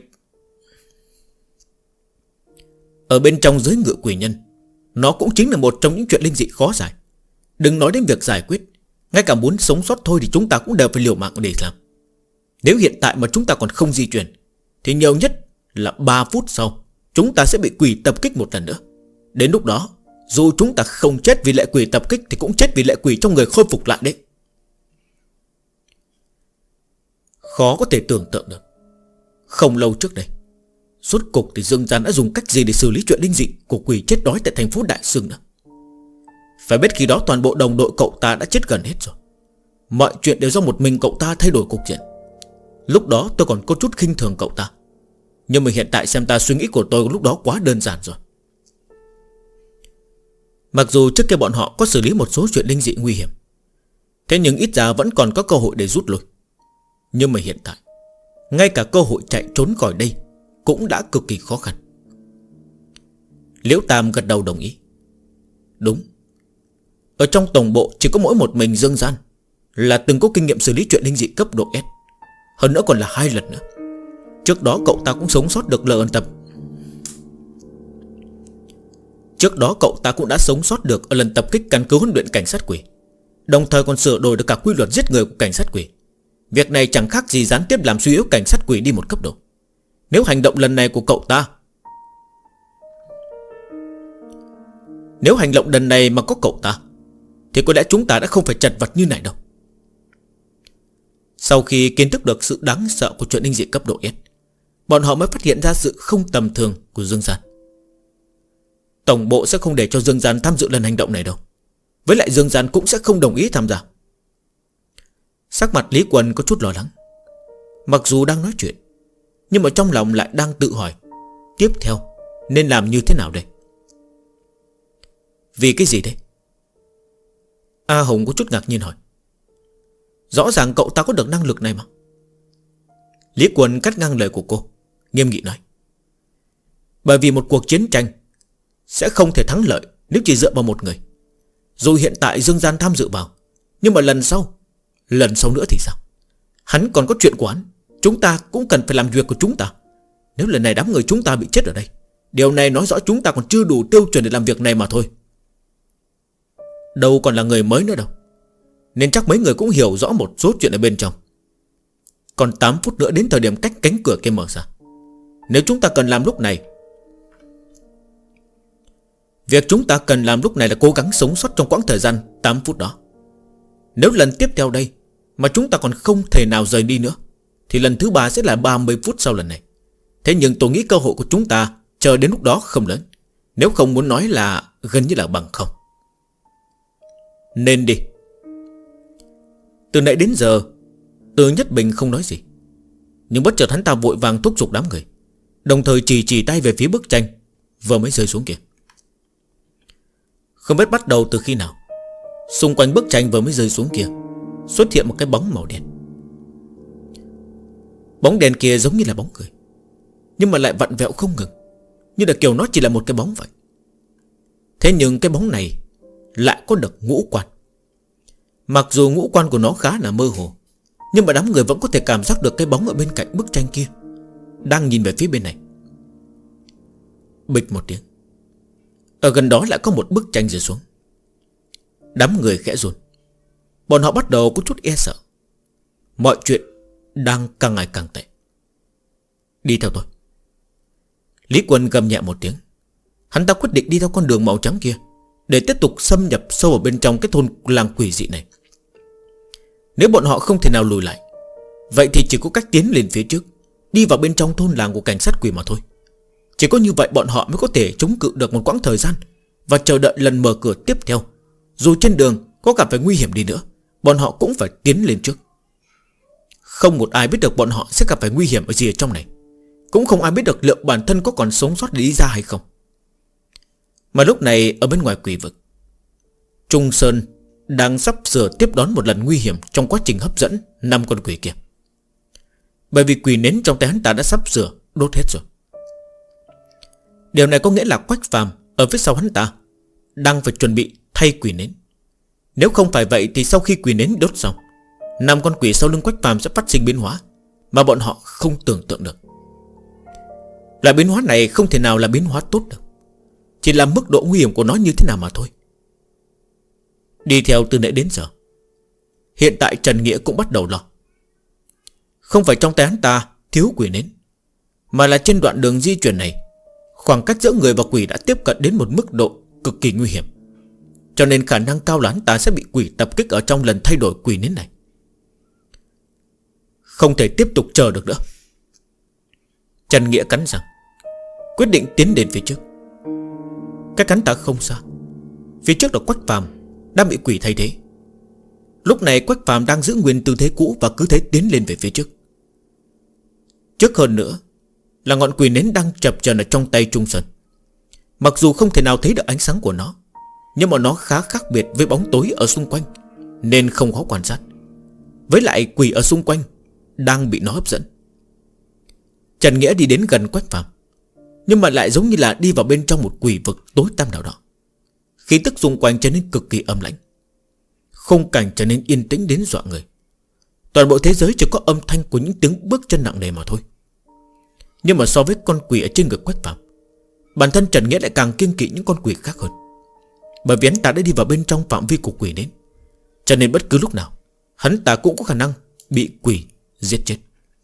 ở bên trong giới ngựa quỷ nhân, nó cũng chính là một trong những chuyện linh dị khó giải. Đừng nói đến việc giải quyết, ngay cả muốn sống sót thôi thì chúng ta cũng đều phải liều mạng để làm. Nếu hiện tại mà chúng ta còn không di chuyển, thì nhiều nhất là 3 phút sau chúng ta sẽ bị quỷ tập kích một lần nữa. Đến lúc đó, dù chúng ta không chết vì lệ quỷ tập kích thì cũng chết vì lệ quỷ trong người khôi phục lại đấy. Khó có thể tưởng tượng được. Không lâu trước đây, rốt cục thì Dương Gian đã dùng cách gì để xử lý chuyện linh dị của quỷ chết đói tại thành phố Đại Sương nữa. Phải biết khi đó toàn bộ đồng đội cậu ta đã chết gần hết rồi. Mọi chuyện đều do một mình cậu ta thay đổi cục diện. Lúc đó tôi còn có chút khinh thường cậu ta, nhưng mà hiện tại xem ta suy nghĩ của tôi lúc đó quá đơn giản rồi. Mặc dù trước kia bọn họ có xử lý một số chuyện linh dị nguy hiểm, thế nhưng ít ra vẫn còn có cơ hội để rút lui. Nhưng mà hiện tại, ngay cả cơ hội chạy trốn khỏi đây cũng đã cực kỳ khó khăn. Liễu Tam gật đầu đồng ý. Đúng, ở trong tổng bộ chỉ có mỗi một mình Dương Gian là từng có kinh nghiệm xử lý chuyện linh dị cấp độ S. Hơn nữa còn là 2 lần nữa. Trước đó cậu ta cũng sống sót được lần tập. Trước đó cậu ta cũng đã sống sót được ở lần tập kích căn cứ huấn luyện cảnh sát quỷ, đồng thời còn sửa đổi được cả quy luật giết người của cảnh sát quỷ. Việc này chẳng khác gì gián tiếp làm suy yếu cảnh sát quỷ đi một cấp độ. Nếu hành động lần này của cậu ta, nếu hành động lần này mà có cậu ta, thì có lẽ chúng ta đã không phải chật vật như này đâu. Sau khi kiến thức được sự đáng sợ của chuyện linh dị cấp độ S, bọn họ mới phát hiện ra sự không tầm thường của Dương Gian. Tổng bộ sẽ không để cho Dương Gian tham dự lần hành động này đâu. Với lại Dương Gian cũng sẽ không đồng ý tham gia. Sắc mặt Lý Quân có chút lo lắng. Mặc dù đang nói chuyện, nhưng mà trong lòng lại đang tự hỏi tiếp theo nên làm như thế nào đây. Vì cái gì đây? A Hồng có chút ngạc nhiên hỏi. Rõ ràng cậu ta có được năng lực này mà. Lý Quân cắt ngang lời của cô, nghiêm nghị nói: bởi vì một cuộc chiến tranh sẽ không thể thắng lợi nếu chỉ dựa vào một người. Dù hiện tại Dương Gian tham dự vào, nhưng mà lần sau nữa thì sao? Hắn còn có chuyện của hắn, chúng ta cũng cần phải làm việc của chúng ta. Nếu lần này đám người chúng ta bị chết ở đây, điều này nói rõ chúng ta còn chưa đủ tiêu chuẩn để làm việc này mà thôi. Đâu còn là người mới nữa đâu, nên chắc mấy người cũng hiểu rõ một số chuyện ở bên trong. Còn 8 phút nữa đến thời điểm cách cánh cửa kia mở ra. Nếu chúng ta cần làm lúc này, việc chúng ta cần làm lúc này là cố gắng sống sót trong quãng thời gian 8 phút đó. Nếu lần tiếp theo đây mà chúng ta còn không thể nào rời đi nữa, thì lần thứ 3 sẽ là 30 phút sau lần này. Thế nhưng tôi nghĩ cơ hội của chúng ta chờ đến lúc đó không lớn, nếu không muốn nói là gần như là bằng không. Nên đi. Từ nãy đến giờ Từ Nhất Bình không nói gì, nhưng bất chợt hắn ta vội vàng thúc giục đám người, đồng thời chỉ tay về phía bức tranh vừa mới rơi xuống kia. Không biết bắt đầu từ khi nào, xung quanh bức tranh vừa mới rơi xuống kia xuất hiện một cái bóng màu đen. Bóng đen kia giống như là bóng người, nhưng mà lại vặn vẹo không ngừng, như là kiểu nó chỉ là một cái bóng vậy. Thế nhưng cái bóng này lại có được ngũ quan. Mặc dù ngũ quan của nó khá là mơ hồ, nhưng mà đám người vẫn có thể cảm giác được cái bóng ở bên cạnh bức tranh kia đang nhìn về phía bên này. Bịch một tiếng, ở gần đó lại có một bức tranh rơi xuống. Đám người khẽ run, bọn họ bắt đầu có chút e sợ. Mọi chuyện đang càng ngày càng tệ. Đi theo tôi. Lý Quân gầm nhẹ một tiếng. Hắn ta quyết định đi theo con đường màu trắng kia, để tiếp tục xâm nhập sâu vào bên trong cái thôn làng quỷ dị này. Nếu bọn họ không thể nào lùi lại, vậy thì chỉ có cách tiến lên phía trước, đi vào bên trong thôn làng của cảnh sát quỷ mà thôi. Chỉ có như vậy bọn họ mới có thể chống cự được một quãng thời gian và chờ đợi lần mở cửa tiếp theo. Dù trên đường có gặp phải nguy hiểm đi nữa, bọn họ cũng phải tiến lên trước. Không một ai biết được bọn họ sẽ gặp phải nguy hiểm ở gì ở trong này. Cũng không ai biết được liệu bản thân có còn sống sót để đi ra hay không. Mà lúc này ở bên ngoài quỷ vực, Trung Sơn đang sắp sửa tiếp đón một lần nguy hiểm trong quá trình hấp dẫn 5 con quỷ kia. Bởi vì quỷ nến trong tay hắn ta đã sắp sửa đốt hết rồi. Điều này có nghĩa là Quách Phàm ở phía sau hắn ta đang phải chuẩn bị thay quỷ nến. Nếu không phải vậy thì sau khi quỷ nến đốt xong, 5 con quỷ sau lưng Quách Phàm sẽ phát sinh biến hóa mà bọn họ không tưởng tượng được. Loại biến hóa này không thể nào là biến hóa tốt được, chỉ là mức độ nguy hiểm của nó như thế nào mà thôi. Đi theo từ nãy đến giờ, hiện tại Trần Nghĩa cũng bắt đầu lo. Không phải trong tay hắn ta thiếu quỷ nến, mà là trên đoạn đường di chuyển này, khoảng cách giữa người và quỷ đã tiếp cận đến một mức độ cực kỳ nguy hiểm. Cho nên khả năng cao là hắn ta sẽ bị quỷ tập kích ở trong lần thay đổi quỷ nến này. Không thể tiếp tục chờ được nữa. Trần Nghĩa cắn răng, quyết định tiến đến phía trước. Cách hắn ta không xa, phía trước là Quách Phàm đang bị quỷ thay thế. Lúc này Quách Phàm đang giữ nguyên tư thế cũ và cứ thế tiến lên về phía trước. Trước hơn nữa là ngọn quỷ nến đang chập chờn ở trong tay Trung Sơn. Mặc dù không thể nào thấy được ánh sáng của nó, nhưng mà nó khá khác biệt với bóng tối ở xung quanh, nên không khó quan sát. Với lại quỷ ở xung quanh đang bị nó hấp dẫn. Trần Nghĩa đi đến gần Quách Phàm, nhưng mà lại giống như là đi vào bên trong một quỷ vực tối tăm nào đó. Khí tức xung quanh trở nên cực kỳ âm lãnh, khung cảnh trở nên yên tĩnh đến dọa người. Toàn bộ thế giới chỉ có âm thanh của những tiếng bước chân nặng nề mà thôi. Nhưng mà so với con quỷ ở trên ngực Quách Phàm, bản thân Trần Nghĩa lại càng kiêng kỵ những con quỷ khác hơn. Bởi vì hắn ta đã đi vào bên trong phạm vi của quỷ đến, cho nên bất cứ lúc nào hắn ta cũng có khả năng bị quỷ giết chết.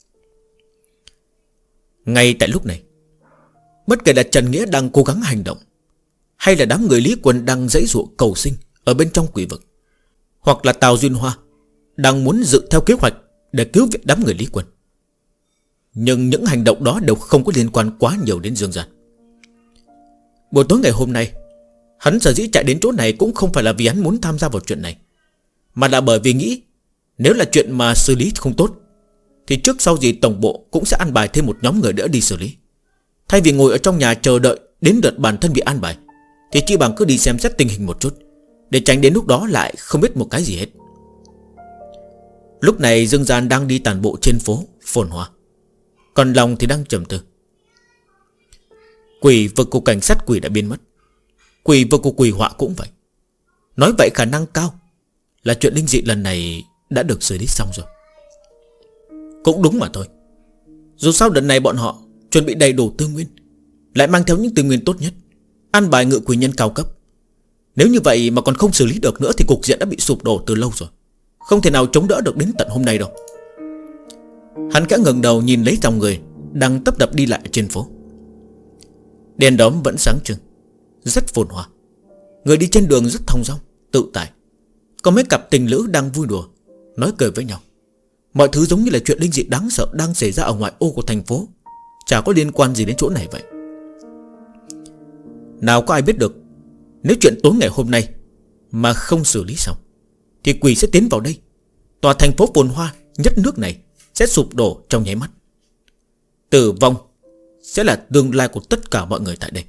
Ngay tại lúc này, bất kể là Trần Nghĩa đang cố gắng hành động, hay là đám người Lý Quân đang giãy giụa cầu sinh ở bên trong quỷ vực, hoặc là Tào Duyên Hoa đang muốn dự theo kế hoạch để cứu viện đám người Lý Quân, nhưng những hành động đó đều không có liên quan quá nhiều đến Dương Gian. Buổi tối ngày hôm nay, hắn sở dĩ chạy đến chỗ này cũng không phải là vì hắn muốn tham gia vào chuyện này, mà là bởi vì nghĩ nếu là chuyện mà xử lý không tốt thì trước sau gì tổng bộ cũng sẽ an bài thêm một nhóm người nữa đi xử lý. Thay vì ngồi ở trong nhà chờ đợi đến lượt bản thân bị an bài, thì chỉ bằng cứ đi xem xét tình hình một chút, để tránh đến lúc đó lại không biết một cái gì hết. Lúc này Dương Gian đang đi tản bộ trên phố phồn hoa, còn lòng thì đang trầm tư. Quỷ vực của cảnh sát quỷ đã biến mất, quỷ vực của quỷ họa cũng vậy. Nói vậy khả năng cao là chuyện linh dị lần này đã được xử lý xong rồi. Cũng đúng mà thôi. Dù sao đợt này bọn họ chuẩn bị đầy đủ tư nguyên, lại mang theo những tư nguyên tốt nhất, an bài ngự quỷ nhân cao cấp. Nếu như vậy mà còn không xử lý được nữa thì cục diện đã bị sụp đổ từ lâu rồi, không thể nào chống đỡ được đến tận hôm nay đâu. Hắn khẽ ngẩng đầu nhìn lấy dòng người đang tấp nập đi lại trên phố. Đèn đóm vẫn sáng trưng, rất phồn hoa. Người đi trên đường rất thong dong, tự tại. Có mấy cặp tình lữ đang vui đùa, nói cười với nhau. Mọi thứ giống như là chuyện linh dị đáng sợ đang xảy ra ở ngoại ô của thành phố, chả có liên quan gì đến chỗ này vậy. Nào có ai biết được, nếu chuyện tối ngày hôm nay mà không xử lý xong thì quỷ sẽ tiến vào đây. Tòa thành phố phồn hoa nhất nước này sẽ sụp đổ trong nháy mắt. Tử vong sẽ là tương lai của tất cả mọi người tại đây.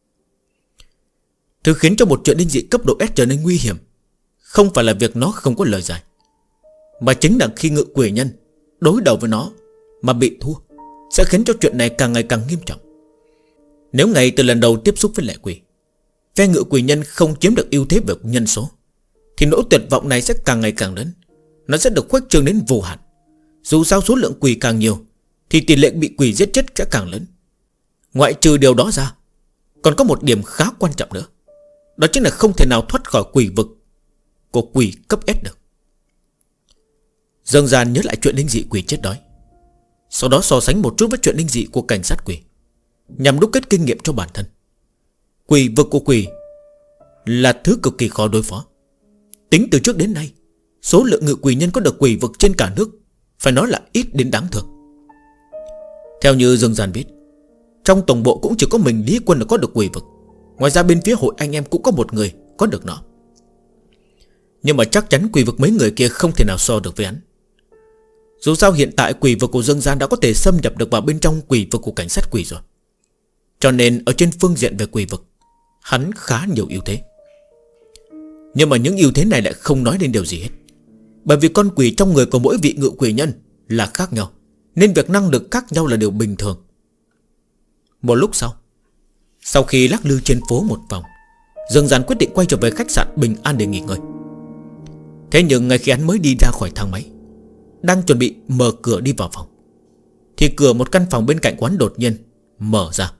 Thứ khiến cho một chuyện linh dị cấp độ S trở nên nguy hiểm không phải là việc nó không có lời giải, mà chính là khi ngự quỷ nhân đối đầu với nó mà bị thua, sẽ khiến cho chuyện này càng ngày càng nghiêm trọng. Nếu ngay từ lần đầu tiếp xúc với lệ quỷ, phe ngự quỷ nhân không chiếm được ưu thế về nhân số, thì nỗi tuyệt vọng này sẽ càng ngày càng lớn. Nó sẽ được khuếch trương đến vô hạn. Dù sao số lượng quỷ càng nhiều thì tỷ lệ bị quỷ giết chết sẽ càng lớn. Ngoại trừ điều đó ra, còn có một điểm khá quan trọng nữa, đó chính là không thể nào thoát khỏi quỷ vực của quỷ cấp S được. Dương Gian nhớ lại chuyện linh dị quỷ chết đói, sau đó so sánh một chút với chuyện linh dị của cảnh sát quỷ, nhằm đúc kết kinh nghiệm cho bản thân. Quỷ vực của quỷ là thứ cực kỳ khó đối phó. Tính từ trước đến nay, số lượng ngự quỷ nhân có được quỷ vực trên cả nước phải nói là ít đến đáng thương. Theo như Dương Gian biết, trong tổng bộ cũng chỉ có mình Lý Quân là có được quỷ vực. Ngoài ra bên phía hội anh em cũng có một người có được nó. Nhưng mà chắc chắn quỷ vực mấy người kia không thể nào so được với hắn. Dù sao hiện tại quỷ vực của Dương Gian đã có thể xâm nhập được vào bên trong quỷ vực của cảnh sát quỷ rồi. Cho nên ở trên phương diện về quỷ vực, hắn khá nhiều ưu thế. Nhưng mà những ưu thế này lại không nói đến điều gì hết. Bởi vì con quỷ trong người của mỗi vị ngự quỷ nhân là khác nhau, nên việc năng lực khác nhau là điều bình thường. Một lúc sau khi lắc lư trên phố một vòng, Dương Gian quyết định quay trở về khách sạn Bình An để nghỉ ngơi. Thế nhưng ngay khi hắn mới đi ra khỏi thang máy, đang chuẩn bị mở cửa đi vào phòng, thì cửa một căn phòng bên cạnh quán đột nhiên mở ra.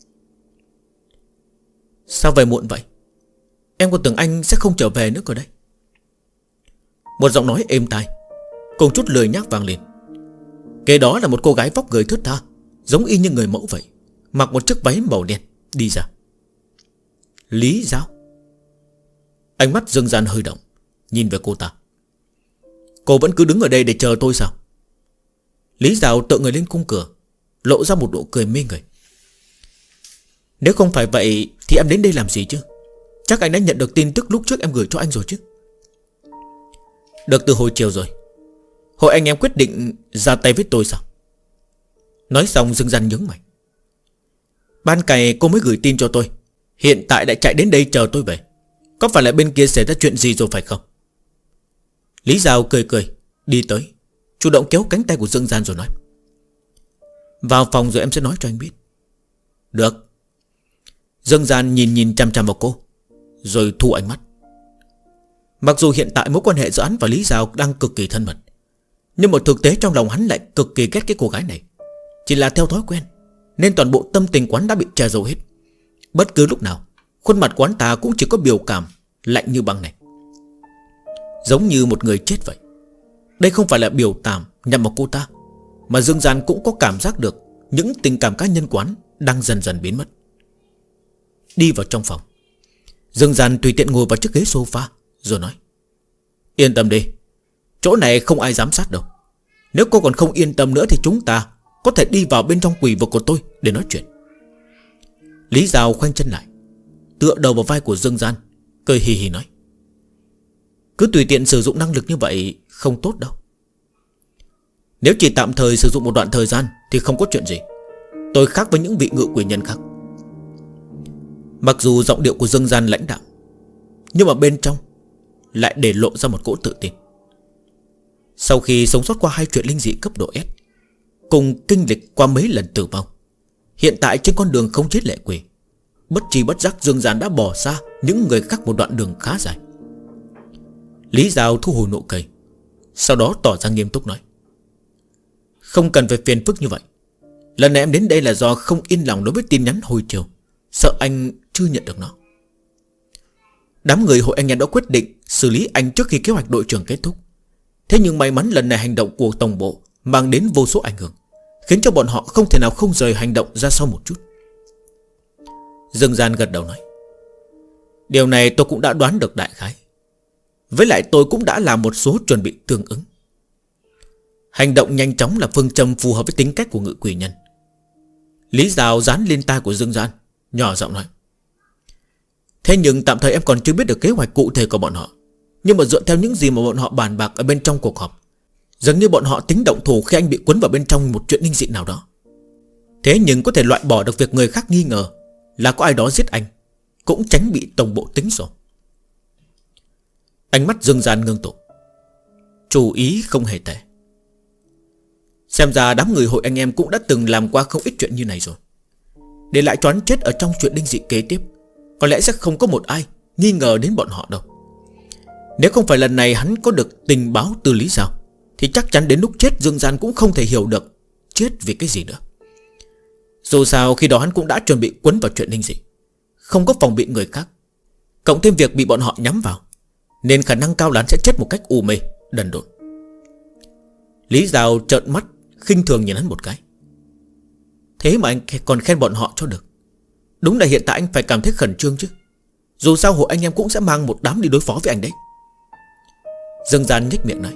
Sao về muộn vậy? Em còn tưởng anh sẽ không trở về nữa cơ đấy. Một giọng nói êm tai cùng chút lười nhác vang lên. Kế đó là một cô gái vóc người thướt tha, giống y như người mẫu vậy, mặc một chiếc váy màu đen đi ra. Lý Giao. Ánh mắt Dương Gian hơi động, nhìn về cô ta. Cô vẫn cứ đứng ở đây để chờ tôi sao? Lý Giao tựa người lên khung cửa, lộ ra một nụ cười mê người. Nếu không phải vậy thì em đến đây làm gì chứ? Chắc anh đã nhận được tin tức lúc trước em gửi cho anh rồi chứ? Được từ hồi chiều rồi. Hội anh em quyết định ra tay với tôi sao? Nói xong Dương Gian nhướng mày. Ban cày cô mới gửi tin cho tôi, hiện tại lại chạy đến đây chờ tôi về. Có phải là bên kia xảy ra chuyện gì rồi phải không? Lý Giao cười cười đi tới, chủ động kéo cánh tay của Dương Gian rồi nói. Vào phòng rồi em sẽ nói cho anh biết. Được. Dương Gian nhìn chằm chằm vào cô, rồi thu ánh mắt. Mặc dù hiện tại mối quan hệ giữa hắn và Lý Giao đang cực kỳ thân mật, nhưng mà thực tế trong lòng hắn lại cực kỳ ghét cái cô gái này. Chỉ là theo thói quen, nên toàn bộ tâm tình quán đã bị che giấu hết. Bất cứ lúc nào, khuôn mặt quán ta cũng chỉ có biểu cảm lạnh như băng này, giống như một người chết vậy. Đây không phải là biểu cảm nhằm vào cô ta, mà Dương Gian cũng có cảm giác được những tình cảm cá nhân quán đang dần dần biến mất. Đi vào trong phòng, Dương Gian tùy tiện ngồi vào chiếc ghế sofa, rồi nói. Yên tâm đi, chỗ này không ai giám sát đâu. Nếu cô còn không yên tâm nữa thì chúng ta có thể đi vào bên trong quỷ vực của tôi để nói chuyện. Lý Giao khoanh chân lại, tựa đầu vào vai của Dương Gian, cười hì hì nói. Cứ tùy tiện sử dụng năng lực như vậy không tốt đâu. Nếu chỉ tạm thời sử dụng một đoạn thời gian thì không có chuyện gì. Tôi khác với những vị ngự quỷ nhân khác. Mặc dù giọng điệu của Dương Gian lãnh đạm, nhưng mà bên trong lại để lộ ra một cỗ tự tin. Sau khi sống sót qua 2 chuyện linh dị cấp độ S, cùng kinh lịch qua mấy lần tử vong, hiện tại trên con đường không chết lệ quỷ, bất tri bất giác Dương Gian đã bỏ xa những người khác một đoạn đường khá dài. Lý Giao thu hồi nụ cười, sau đó tỏ ra nghiêm túc nói. Không cần phải phiền phức như vậy. Lần này em đến đây là do không yên lòng đối với tin nhắn hồi chiều, sợ anh chưa nhận được nó. Đám người hội anh em đã quyết định xử lý anh trước khi kế hoạch đội trưởng kết thúc. Thế nhưng may mắn lần này hành động của tổng bộ mang đến vô số ảnh hưởng, khiến cho bọn họ không thể nào không rời hành động ra sau một chút. Dương Gian gật đầu nói. Điều này tôi cũng đã đoán được đại khái. Với lại tôi cũng đã làm một số chuẩn bị tương ứng. Hành động nhanh chóng là phương châm phù hợp với tính cách của ngự quỷ nhân. Lý Giao dán lên tai của Dương Gian, nhỏ giọng nói. Thế nhưng tạm thời em còn chưa biết được kế hoạch cụ thể của bọn họ. Nhưng mà dựa theo những gì mà bọn họ bàn bạc ở bên trong cuộc họp, dường như bọn họ tính động thủ khi anh bị cuốn vào bên trong một chuyện linh dị nào đó. Thế nhưng có thể loại bỏ được việc người khác nghi ngờ là có ai đó giết anh, cũng tránh bị tổng bộ tính sổ. Ánh mắt Dương Gian ngưng tụ. Chủ ý không hề tệ. Xem ra đám người hội anh em cũng đã từng làm qua không ít chuyện như này rồi. Để lại choán chết ở trong chuyện linh dị kế tiếp, có lẽ sẽ không có một ai nghi ngờ đến bọn họ đâu. Nếu không phải lần này hắn có được tình báo từ Lý Giao, thì chắc chắn đến lúc chết Dương Gian cũng không thể hiểu được chết vì cái gì nữa. Dù sao khi đó hắn cũng đã chuẩn bị quấn vào chuyện linh dị, không có phòng bị người khác, cộng thêm việc bị bọn họ nhắm vào, nên khả năng cao là hắn sẽ chết một cách u mê, đần độn. Lý Giao trợn mắt khinh thường nhìn hắn một cái. Thế mà anh còn khen bọn họ cho được. Đúng là hiện tại anh phải cảm thấy khẩn trương chứ. Dù sao hội anh em cũng sẽ mang một đám đi đối phó với anh đấy. Dương Gian nhếch miệng nói: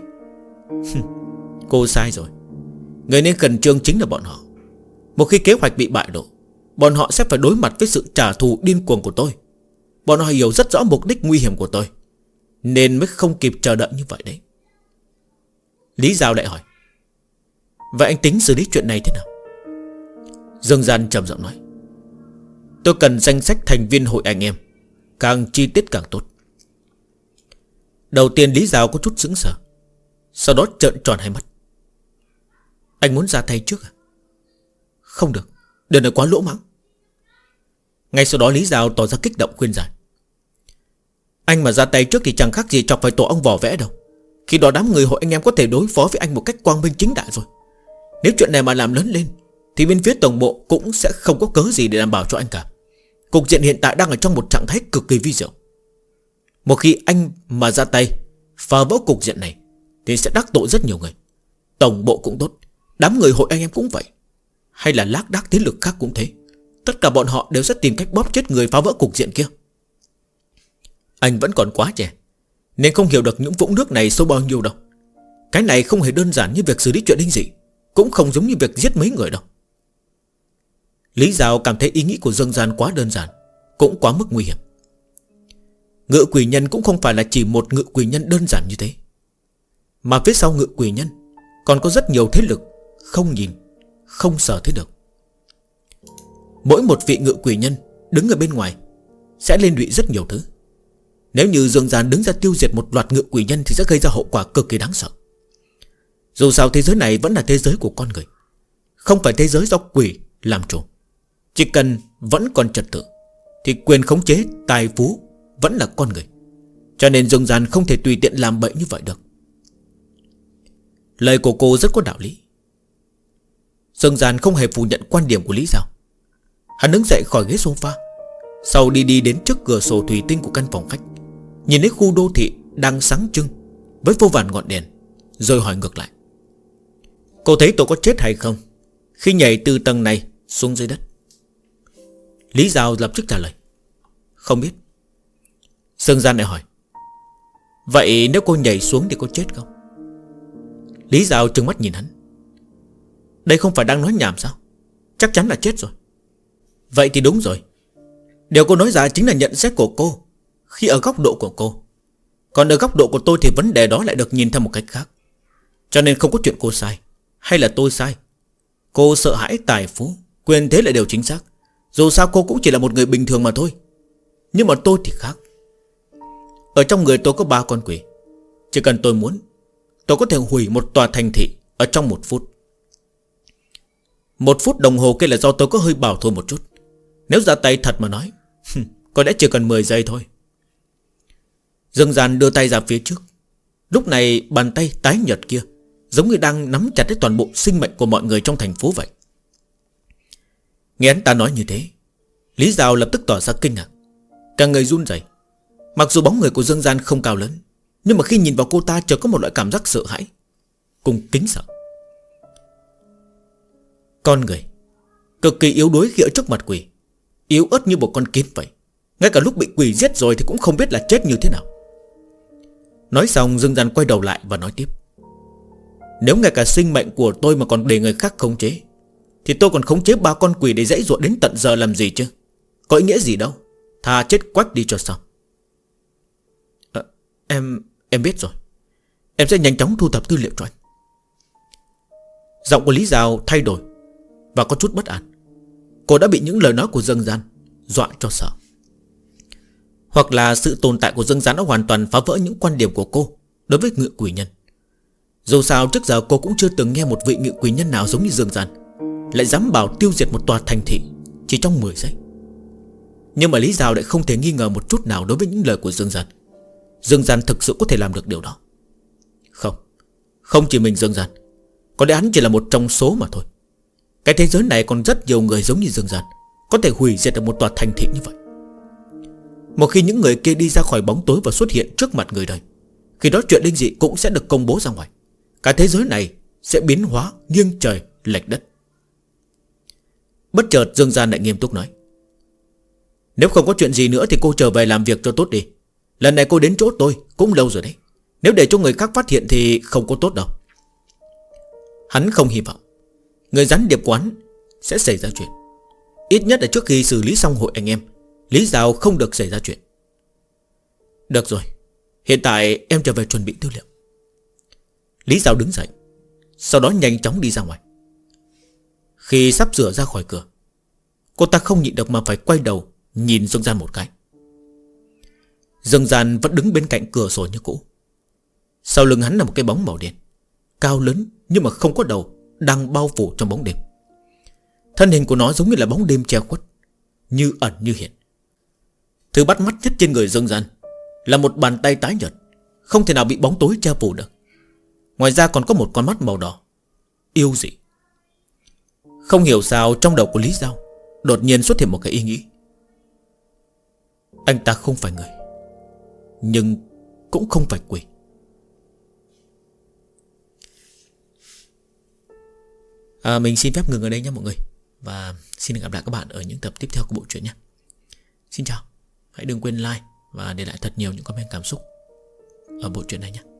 Cô sai rồi. Người nên khẩn trương chính là bọn họ. Một khi kế hoạch bị bại lộ, bọn họ sẽ phải đối mặt với sự trả thù điên cuồng của tôi. Bọn họ hiểu rất rõ mục đích nguy hiểm của tôi, nên mới không kịp chờ đợi như vậy đấy. Lý Giao lại hỏi: Vậy anh tính xử lý chuyện này thế nào? Dương Gian trầm giọng nói: Tôi cần danh sách thành viên hội anh em, càng chi tiết càng tốt. Đầu tiên Lý Giao có chút sững sờ, sau đó trợn tròn hai mắt. Anh muốn ra tay trước à? Không được, điều này quá lỗ mãng. Ngay sau đó Lý Giao tỏ ra kích động khuyên giải: Anh mà ra tay trước thì chẳng khác gì chọc phải tổ ong vò vẽ đâu. Khi đó đám người hội anh em có thể đối phó với anh một cách quang minh chính đại rồi. Nếu chuyện này mà làm lớn lên thì bên phía tổng bộ cũng sẽ không có cớ gì để đảm bảo cho anh cả. Cục diện hiện tại đang ở trong một trạng thái cực kỳ vi diệu. Một khi anh mà ra tay phá vỡ cục diện này thì sẽ đắc tội rất nhiều người. Tổng bộ cũng tốt, đám người hội anh em cũng vậy, hay là lác đác thế lực khác cũng thế. Tất cả bọn họ đều sẽ tìm cách bóp chết người phá vỡ cục diện kia. Anh vẫn còn quá trẻ, nên không hiểu được những vũng nước này sâu bao nhiêu đâu. Cái này không hề đơn giản như việc xử lý chuyện linh dị, cũng không giống như việc giết mấy người đâu. Lý Giao cảm thấy ý nghĩ của Dương Gian quá đơn giản, cũng quá mức nguy hiểm. Ngự quỷ nhân cũng không phải là chỉ một ngự quỷ nhân đơn giản như thế, mà phía sau ngự quỷ nhân còn có rất nhiều thế lực không nhìn, không sờ thấy được. Mỗi một vị ngự quỷ nhân đứng ở bên ngoài sẽ liên lụy rất nhiều thứ. Nếu như Dương Gian đứng ra tiêu diệt một loạt ngự quỷ nhân thì sẽ gây ra hậu quả cực kỳ đáng sợ. Dù sao thế giới này vẫn là thế giới của con người, không phải thế giới do quỷ làm chủ. Chỉ cần vẫn còn trật tự thì quyền khống chế tài phú vẫn là con người. Cho nên Dương Gian không thể tùy tiện làm bậy như vậy được. Lời của cô rất có đạo lý. Dương Gian không hề phủ nhận quan điểm của Lý Giao. Hắn đứng dậy khỏi ghế sofa, sau đi đến trước cửa sổ thủy tinh của căn phòng khách, nhìn thấy khu đô thị đang sáng trưng với vô vàn ngọn đèn, rồi hỏi ngược lại: Cô thấy tôi có chết hay không khi nhảy từ tầng này xuống dưới đất? Lý Giao lập tức trả lời: Không biết. Dương Gian lại hỏi: Vậy nếu cô nhảy xuống thì có chết không? Lý Giao trừng mắt nhìn hắn: Đây không phải đang nói nhảm sao? Chắc chắn là chết rồi. Vậy thì đúng rồi. Điều cô nói ra chính là nhận xét của cô khi ở góc độ của cô. Còn ở góc độ của tôi thì vấn đề đó lại được nhìn theo một cách khác. Cho nên không có chuyện cô sai hay là tôi sai. Cô sợ hãi tài phú, quyền thế là điều chính xác. Dù sao cô cũng chỉ là một người bình thường mà thôi. Nhưng mà tôi thì khác. Ở trong người tôi có 3 con quỷ. Chỉ cần tôi muốn, tôi có thể hủy một tòa thành thị ở trong 1 phút. 1 phút đồng hồ kia là do tôi có hơi bảo thủ một chút. Nếu ra tay thật mà nói, có lẽ chỉ cần 10 giây thôi. Dương Gian đưa tay ra phía trước. Lúc này bàn tay tái nhợt kia giống như đang nắm chặt lấy toàn bộ sinh mệnh của mọi người trong thành phố vậy. Nghe hắn ta nói như thế, Lý Giao lập tức tỏ ra kinh ngạc, cả người run rẩy. Mặc dù bóng người của Dương Gian không cao lớn, nhưng mà khi nhìn vào cô ta chợt có một loại cảm giác sợ hãi cùng kính sợ. Con người cực kỳ yếu đuối khi ở trước mặt quỷ, yếu ớt như một con kiến vậy. Ngay cả lúc bị quỷ giết rồi thì cũng không biết là chết như thế nào. Nói xong Dương Gian quay đầu lại và nói tiếp: Nếu ngay cả sinh mệnh của tôi mà còn để người khác khống chế, thì tôi còn khống chế 3 con quỷ để giãy giụa đến tận giờ làm gì chứ? Có ý nghĩa gì đâu. Thà chết quách đi cho xong. Em biết rồi. Em sẽ nhanh chóng thu thập tư liệu cho anh. Giọng của Lý Giao thay đổi và có chút bất an. Cô đã bị những lời nói của Dương Gian dọa cho sợ. Hoặc là sự tồn tại của Dương Gian đã hoàn toàn phá vỡ những quan điểm của cô đối với ngự quỷ nhân. Dù sao trước giờ cô cũng chưa từng nghe một vị ngự quỷ nhân nào giống như Dương Gian lại dám bảo tiêu diệt một tòa thành thị chỉ trong 10 giây. Nhưng mà Lý Giao lại không thể nghi ngờ một chút nào đối với những lời của Dương Gian. Dương Gian thực sự có thể làm được điều đó. Không chỉ mình Dương Gian, có lẽ hắn chỉ là một trong số mà thôi. Cái thế giới này còn rất nhiều người giống như Dương Gian, có thể hủy diệt được một tòa thành thị như vậy. Một khi những người kia đi ra khỏi bóng tối và xuất hiện trước mặt người đời, khi đó chuyện linh dị cũng sẽ được công bố ra ngoài. Cả thế giới này sẽ biến hóa nghiêng trời lệch đất. Bất chợt Dương Gian lại nghiêm túc nói: Nếu không có chuyện gì nữa thì cô trở về làm việc cho tốt đi. Lần này cô đến chỗ tôi cũng lâu rồi đấy. Nếu để cho người khác phát hiện thì không có tốt đâu. Hắn không hy vọng người gián điệp quán sẽ xảy ra chuyện. Ít nhất là trước khi xử lý xong hội anh em, Lý Giao không được xảy ra chuyện. Được rồi, hiện tại em trở về chuẩn bị tư liệu. Lý Giao đứng dậy, sau đó nhanh chóng đi ra ngoài. Khi sắp sửa ra khỏi cửa, cô ta không nhịn được mà phải quay đầu nhìn Dương Gian một cái. Dương Gian vẫn đứng bên cạnh cửa sổ như cũ. Sau lưng hắn là một cái bóng màu đen, cao lớn nhưng mà không có đầu, đang bao phủ trong bóng đêm. Thân hình của nó giống như là bóng đêm che khuất, như ẩn như hiện. Thứ bắt mắt nhất trên người Dương Gian là một bàn tay tái nhợt, không thể nào bị bóng tối che phủ được. Ngoài ra còn có một con mắt màu đỏ, yêu dị. Không hiểu sao trong đầu của Lý Giao đột nhiên xuất hiện một cái ý nghĩ. Anh ta không phải người, nhưng cũng không phải quỷ. Mình xin phép ngừng ở đây nhé mọi người. Và xin gặp lại các bạn ở những tập tiếp theo của bộ truyện nhé. Xin chào. Hãy đừng quên like và để lại thật nhiều những comment cảm xúc ở bộ truyện này nhé.